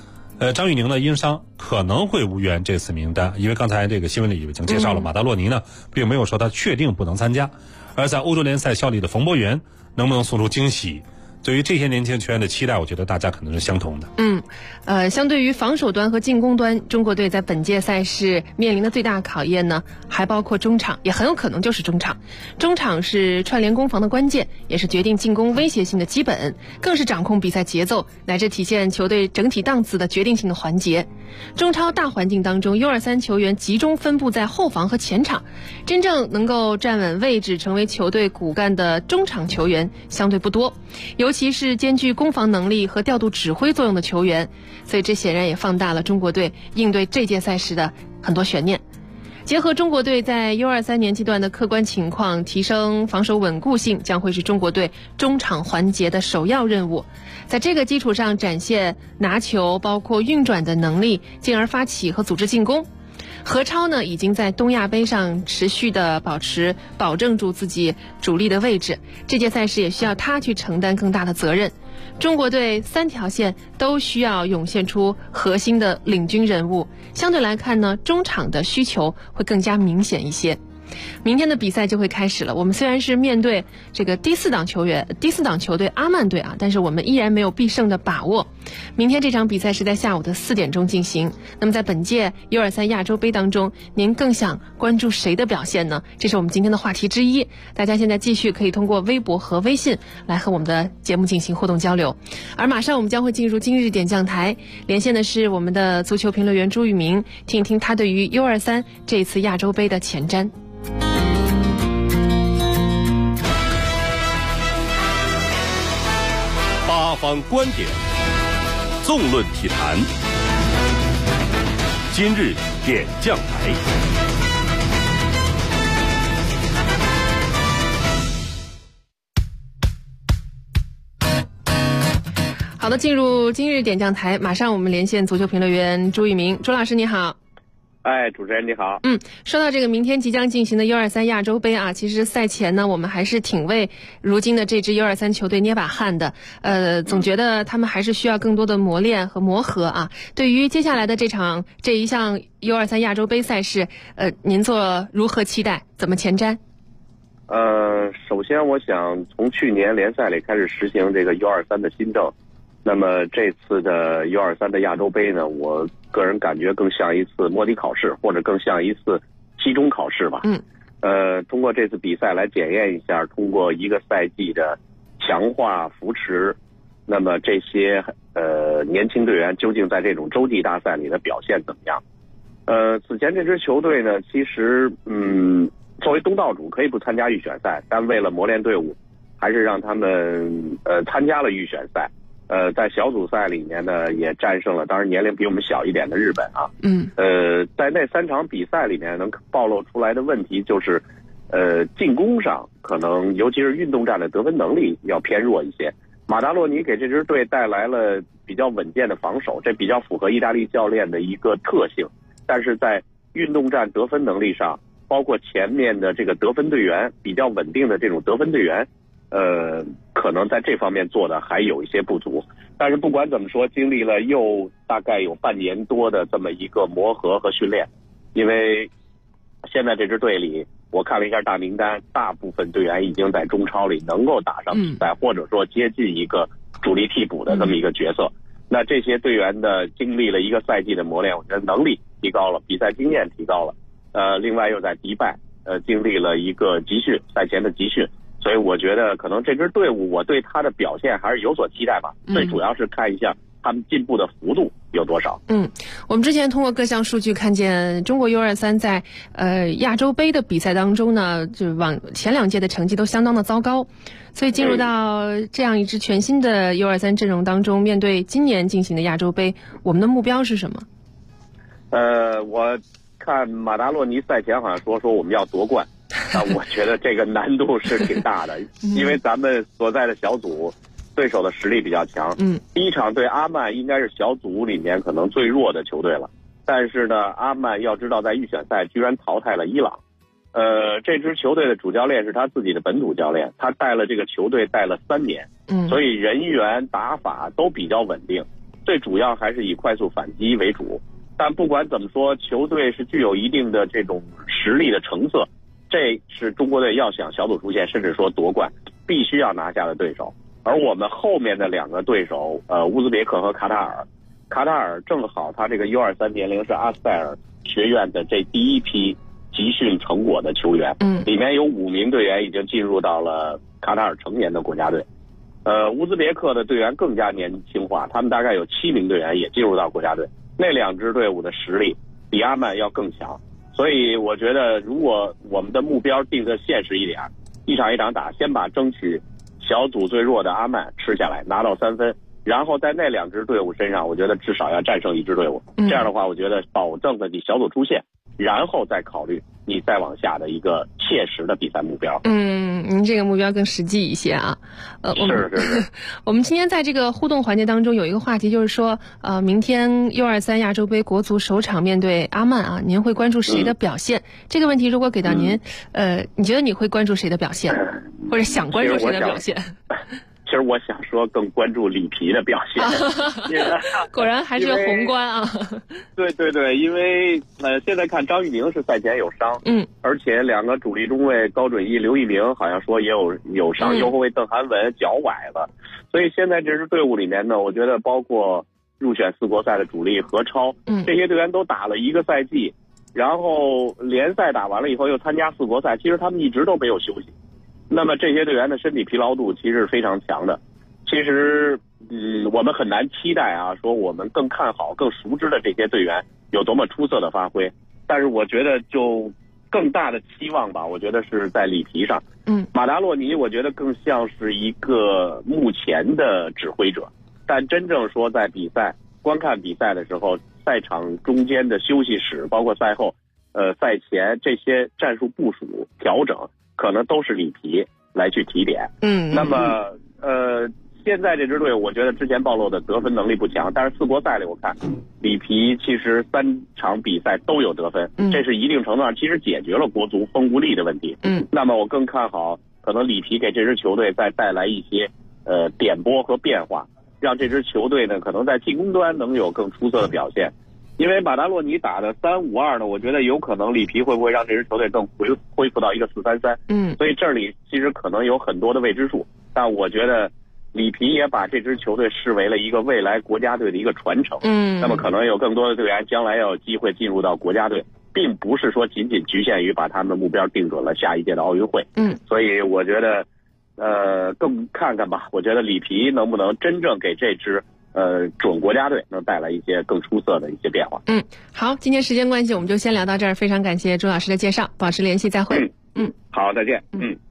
张玉宁呢因伤可能会无缘这次名单，因为刚才这个新闻里已经介绍了，马达洛尼呢并没有说他确定不能参加。而在欧洲联赛效力的冯博源能不能送出惊喜，对于这些年轻球员的期待，我觉得大家可能是相同的。 相对于防守端和进攻端，中国队在本届赛事面临的最大考验呢，还包括中场，也很有可能就是中场。中场是串联攻防的关键，也是决定进攻威胁性的基本，更是掌控比赛节奏乃至体现球队整体档次的决定性的环节。中超大环境当中，U23球员集中分布在后防和前场，真正能够站稳位置成为球队骨干的中场球员相对不多，尤其是兼具攻防能力和调度指挥作用的球员，所以这显然也放大了中国队应对这届赛事的很多悬念。结合中国队在 U23 年纪段的客观情况，提升防守稳固性将会是中国队中场环节的首要任务。在这个基础上展现拿球包括运转的能力，进而发起和组织进攻。何超呢已经在东亚杯上持续的保证住自己主力的位置，这届赛事也需要他去承担更大的责任。中国队3条线都需要涌现出核心的领军人物，相对来看呢，中场的需求会更加明显一些。明天的比赛就会开始了，我们虽然是面对这个第四档球队阿曼队啊，但是我们依然没有必胜的把握。明天这场比赛是在下午的4点钟进行。那么在本届 U23 亚洲杯当中，您更想关注谁的表现呢？这是我们今天的话题之一。大家现在继续可以通过微博和微信来和我们的节目进行互动交流。而马上我们将会进入今日点将台，连线的是我们的足球评论员朱玉明，听一听他对于 U23 这一次亚洲杯的前瞻。 八方观点，纵论体坛，今日点将台。 好的，进入今日点将台，马上我们连线足球评论员朱玉明。朱老师你好。 主持人你好。 说到这个明天即将进行的 U23 亚洲杯啊，其实赛前呢，我们还是挺为如今的这支 U23 球队捏把汗的。总觉得他们还是需要更多的磨练和磨合啊。对于接下来的这一项 U23 亚洲杯赛事，您做如何期待？怎么前瞻？ 首先我想从去年联赛里开始实行这个 U23 的新政，那么这次的 U23 的亚洲杯呢，我个人感觉更像一次摸底考试，或者更像一次期中考试吧。通过这次比赛来检验一下，通过一个赛季的强化扶持，那么这些年轻队员究竟在这种洲际大赛里的表现怎么样？此前这支球队呢，其实作为东道主可以不参加预选赛，但为了磨练队伍，还是让他们参加了预选赛。在小组赛里面呢，也战胜了当然年龄比我们小一点的日本啊。在那3场比赛里面能暴露出来的问题就是，进攻上可能尤其是运动战的得分能力要偏弱一些。马达洛尼给这支队带来了比较稳健的防守，这比较符合意大利教练的一个特性。但是在运动战得分能力上，包括前面的这个得分队员比较稳定的这种得分队员，可能在这方面做的还有一些不足。但是不管怎么说，经历了又大概有半年多的这么一个磨合和训练，因为现在这支队里我看了一下大名单，大部分队员已经在中超里能够打上比赛，或者说接近一个主力替补的这么一个角色。那这些队员的经历了一个赛季的磨练，我觉得能力提高了，比赛经验提高了。另外又在迪拜经历了一个集训，赛前的集训。所以我觉得可能这支队伍我对他的表现还是有所期待吧。最主要是看一下他们进步的幅度有多少。 我们之前通过各项数据看见中国 U23 在亚洲杯的比赛当中呢，就往前2届的成绩都相当的糟糕，所以进入到这样一支全新的 U23 阵容当中，面对今年进行的亚洲杯，我们的目标是什么？ 我看马达洛尼赛前好像说我们要夺冠。我觉得这个难度是挺大的，因为咱们所在的小组对手的实力比较强。第一场对阿曼应该是小组里面可能最弱的球队了，但是呢，阿曼要知道在预选赛居然淘汰了伊朗。这支球队的主教练是他自己的本土教练，他带了这个球队带了3年，所以人员打法都比较稳定。 最主要还是以快速反击为主。但不管怎么说，球队是具有一定的这种实力的成色，这是中国队要想小组出线，甚至说夺冠，必须要拿下的对手。而我们后面的2个对手，乌兹别克和卡塔尔，卡塔尔正好他这个 U23 年龄是阿斯拜尔学院的这第一批集训成果的球员，里面有5名队员已经进入到了卡塔尔成年的国家队。乌兹别克的队员更加年轻化，他们大概有7名队员也进入到国家队。那2支队伍的实力比阿曼要更强，所以我觉得如果我们的目标定得现实一点，一场一场打，先把争取小组最弱的阿曼吃下来，拿到3分，然后在那2支队伍身上，我觉得至少要战胜1支队伍。这样的话，我觉得保证了你小组出线，然后再考虑你再往下的一个切实的比赛目标。 您这个目标更实际一些啊。 是。 我们今天在这个互动环节当中有一个话题，就是说，明天 U23 亚洲杯国足首场面对阿曼啊，您会关注谁的表现？这个问题如果给到您，你觉得你会关注谁的表现，或者想关注谁的表现？ 其实我想说更关注里皮的表现。 果然还是宏观啊。 对，因为现在看张玉宁是赛前有伤，而且2个主力中卫高准翼、刘一鸣好像说也有伤，右后卫邓涵文脚崴了，所以现在这支队伍里面呢，我觉得包括入选4国赛的主力何超，这些队员都打了1个赛季，然后联赛打完了以后又参加4国赛，其实他们一直都没有休息。那么这些队员的身体疲劳度其实是非常强的。其实我们很难期待啊，说我们更看好更熟知的这些队员有多么出色的发挥，但是我觉得就更大的期望吧，我觉得是在里皮上。马达洛尼我觉得更像是一个目前的指挥者，但真正说在比赛观看比赛的时候，赛场中间的休息室包括赛后赛前这些战术部署调整可能都是里皮来去提点。那么现在这支队我觉得之前暴露的得分能力不强，但是4国赛里我看里皮其实3场比赛都有得分，这是一定程度上其实解决了国足锋无力的问题。那么我更看好可能里皮给这支球队再带来一些点拨和变化，让这支球队呢可能在进攻端能有更出色的表现。因为马达洛尼打的3-5-2呢，我觉得有可能里皮会不会让这支球队更恢复到一个4-3-3。所以这里其实可能有很多的未知数，但我觉得里皮也把这支球队视为了一个未来国家队的一个传承。那么可能有更多的队员将来要有机会进入到国家队，并不是说仅仅局限于把他们的目标定准了下一届的奥运会。所以我觉得更看看吧，我觉得里皮能不能真正给这支准国家队能带来一些更出色的一些变化。 好，今天时间关系我们就先聊到这儿，非常感谢朱老师的介绍，保持联系，再会。 好，再见。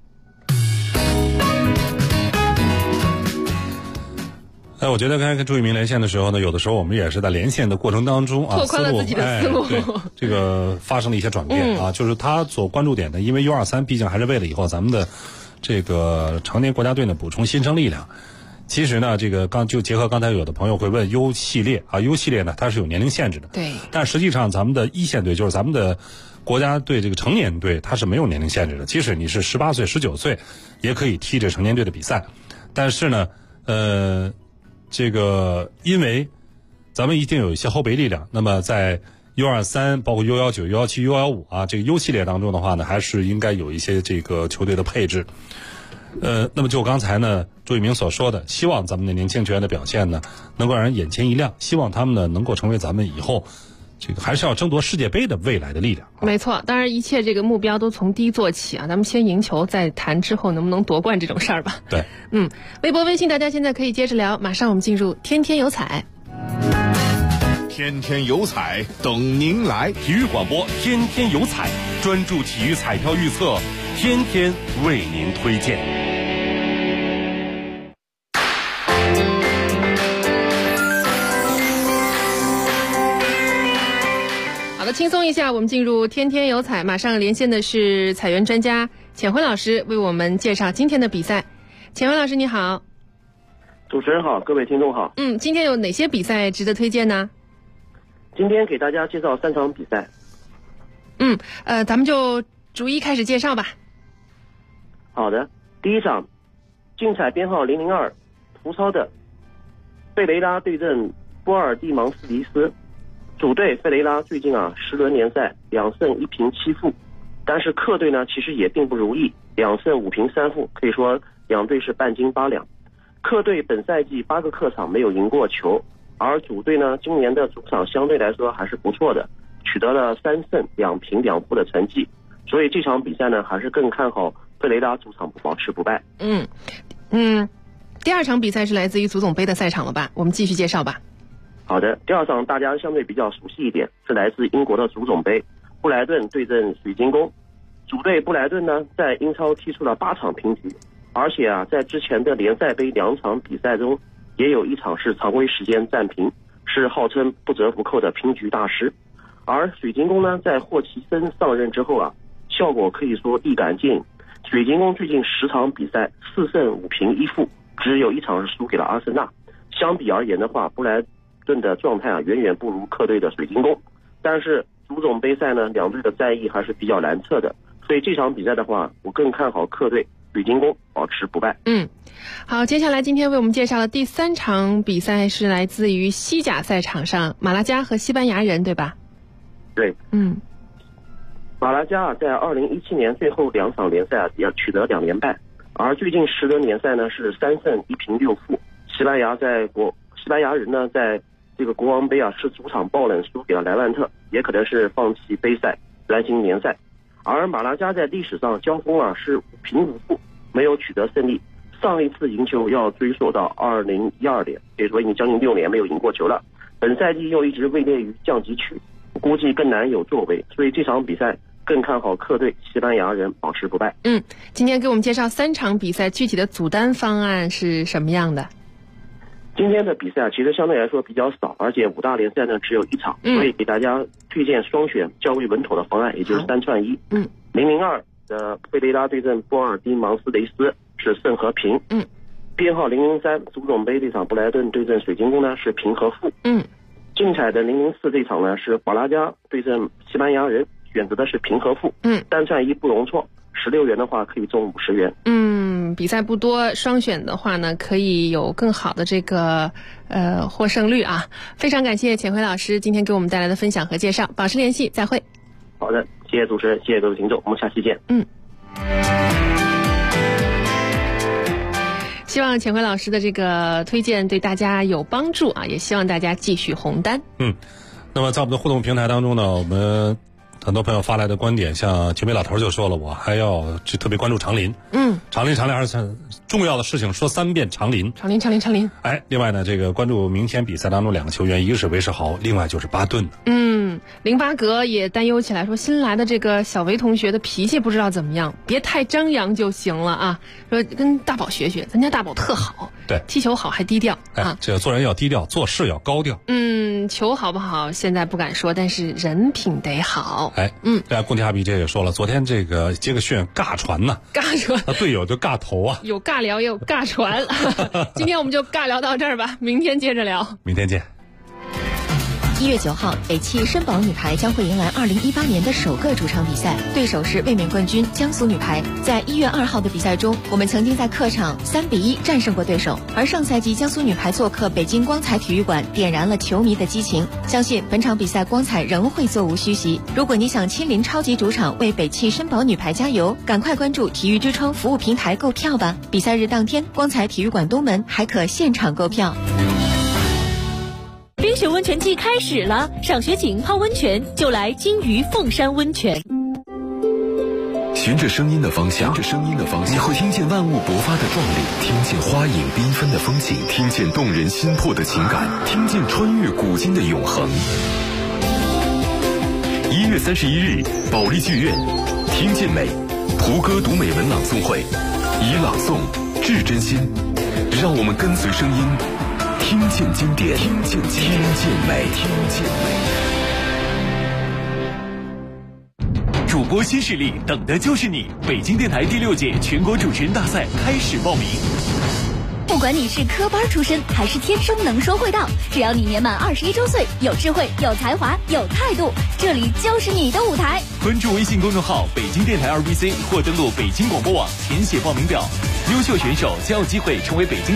我觉得刚才跟朱一鸣连线的时候呢，有的时候我们也是在连线的过程当中啊， 拓宽了自己的思路， 对，这个发生了一些转变啊，就是他所关注点的，因为 U23 毕竟还是为了以后咱们的这个成年国家队呢补充新生力量。其实呢，这个就结合刚才有的朋友会问 U 系列啊 ，U 系列呢它是有年龄限制的， 对， 但实际上咱们的一线队就是咱们的国家队这个成年队，它是没有年龄限制的，即使你是18岁、19岁，也可以踢这成年队的比赛。但是呢，这个因为咱们一定有一些后备力量，那么在 U23 包括 U19、U17、U15啊，这个 U 系列当中的话呢，还是应该有一些这个球队的配置。那么就刚才呢朱一鸣所说的，希望咱们的年轻球员的表现呢能够让人眼前一亮，希望他们呢能够成为咱们以后这个还是要争夺世界杯的未来的力量。 没错，当然一切这个目标都从低做起啊，咱们先赢球再谈之后能不能夺冠这种事儿吧。 对， 微博微信大家现在可以接着聊，马上我们进入天天有彩。 天天有彩等您来，体育广播天天有彩，专注体育彩票预测，天天为您推荐。 好的，轻松一下，我们进入天天有彩，马上连线的是彩源专家钱辉老师，为我们介绍今天的比赛。钱辉老师你好。 主持人好，各位听众好。 今天有哪些比赛值得推荐呢？ 今天给大家介绍3场比赛。 咱们就逐一开始介绍吧。 好的，第一场，竞彩编号002，图超的贝雷拉对阵波尔蒂芒斯迪斯。主队费雷拉最近10轮联赛2胜1平7负，但是客队呢其实也并不如意，2胜5平3负，可以说两队是半斤八两。客队本赛季8个客场没有赢过球，而主队呢今年的主场相对来说还是不错的，取得了3胜2平2负的成绩，所以这场比赛呢还是更看好费雷拉主场保持不败。 第二场比赛是来自于足总杯的赛场了吧？我们继续介绍吧。 好的，第二场大家相对比较熟悉一点，是来自英国的足总杯，布莱顿对阵水晶宫。主队布莱顿呢在英超踢出了8场平局，而且在之前的联赛杯2场比赛中也有1场是常规时间战平，是号称不折不扣的平局大师。而水晶宫呢在霍奇森上任之后效果可以说立竿见影。水晶宫最近10场比赛4胜5平1负，只有1场是输给了阿森纳。相比而言的话，布莱顿的状态远远不如客队的水晶宫，但是足总杯赛呢两队的战役还是比较难测的，所以这场比赛的话我更看好客队水晶宫保持不败。 好，接下来今天为我们介绍的第3场比赛是来自于西甲赛场上，马拉加和西班牙人，对吧？ 对。马拉加在2017年最后2场联赛也取得2连败，而最近10轮联赛呢是3胜1平6负。西班牙人呢在这个国王杯是主场爆冷输给了莱万特，也可能是放弃杯赛专心联赛。而马拉加在历史上交锋是5平5负，没有取得胜利。上一次赢球要追溯到2012年，可以说已经将近6年没有赢过球了。本赛季又一直位列于降级区，估计更难有作为，所以这场比赛更看好客队西班牙人保持不败。 今天给我们介绍3场比赛具体的组单方案是什么样的？ 今天的比赛其实相对来说比较少，而且5大联赛呢只有1场，所以给大家推荐双选较为稳妥的方案，也就是3串1。002的费雷拉对阵波尔蒂芒斯雷斯是胜和平。编号003足总杯这场布莱顿对阵水晶宫呢是平和负。竞彩的004这场呢是华拉加对阵西班牙人，选择的是平和负。3串1不容错，16元的话可以中50元。 比赛不多，双选的话呢可以有更好的这个获胜率啊。非常感谢钱辉老师今天给我们带来的分享和介绍，保持联系，再会。 好的，谢谢主持人，谢谢各位听众，我们下期见。 希望钱辉老师的这个推荐对大家有帮助啊，也希望大家继续红单。 那么在我们的互动平台当中呢，我们很多朋友发来的观点，像前面老头就说了，我还要去特别关注长林。长林还是很重要的事情，说3遍长林。长林。另外呢，这个关注明天比赛当中2个球员，一个是韦世豪，另外就是巴顿。 林巴格也担忧起来，说新来的这个小维同学的脾气不知道怎么样，别太张扬就行了啊。说跟大宝学学，咱家大宝特好， 对， 踢球好还低调这做人要低调，做事要高调。 球好不好现在不敢说，但是人品得好。 贡提哈比这也说了，昨天这个杰克逊尬传呢，他队友就尬头啊， 有尬聊也有尬传。今天我们就尬聊到这儿吧，明天接着聊。 明天见。 1月9号，北汽绅宝女排将会迎来2018年的首个主场比赛，对手是卫冕冠军江苏女排。在1月2号的比赛中，我们曾经在客场3比1战胜过对手，而上赛季江苏女排做客北京光彩体育馆，点燃了球迷的激情。相信本场比赛光彩仍会座无虚席。如果你想亲临超级主场为北汽绅宝女排加油，赶快关注体育之窗服务平台购票吧。比赛日当天，光彩体育馆东门还可现场购票。 冰雪温泉季开始了，赏雪景泡温泉就来金鱼凤山温泉。 循着声音的方向，你会听见万物勃发的壮丽，听见花影缤纷的风景，听见动人心魄的情感，听见穿越古今的永恒。1月31日，保利剧院，听见美，胡歌读美文朗诵会，以朗诵致真心，让我们跟随声音。听见经典，听见美。 主播新势力，等的就是你！北京电台第6届全国主持人大赛开始报名。 不管你是科班出身还是天生能说会道，只要你年满21周岁，有智慧、有才华、有态度，这里就是你的舞台。 关注微信公众号北京电台2BC 或登录北京广播网，填写报名表，优秀选手将有机会成为北京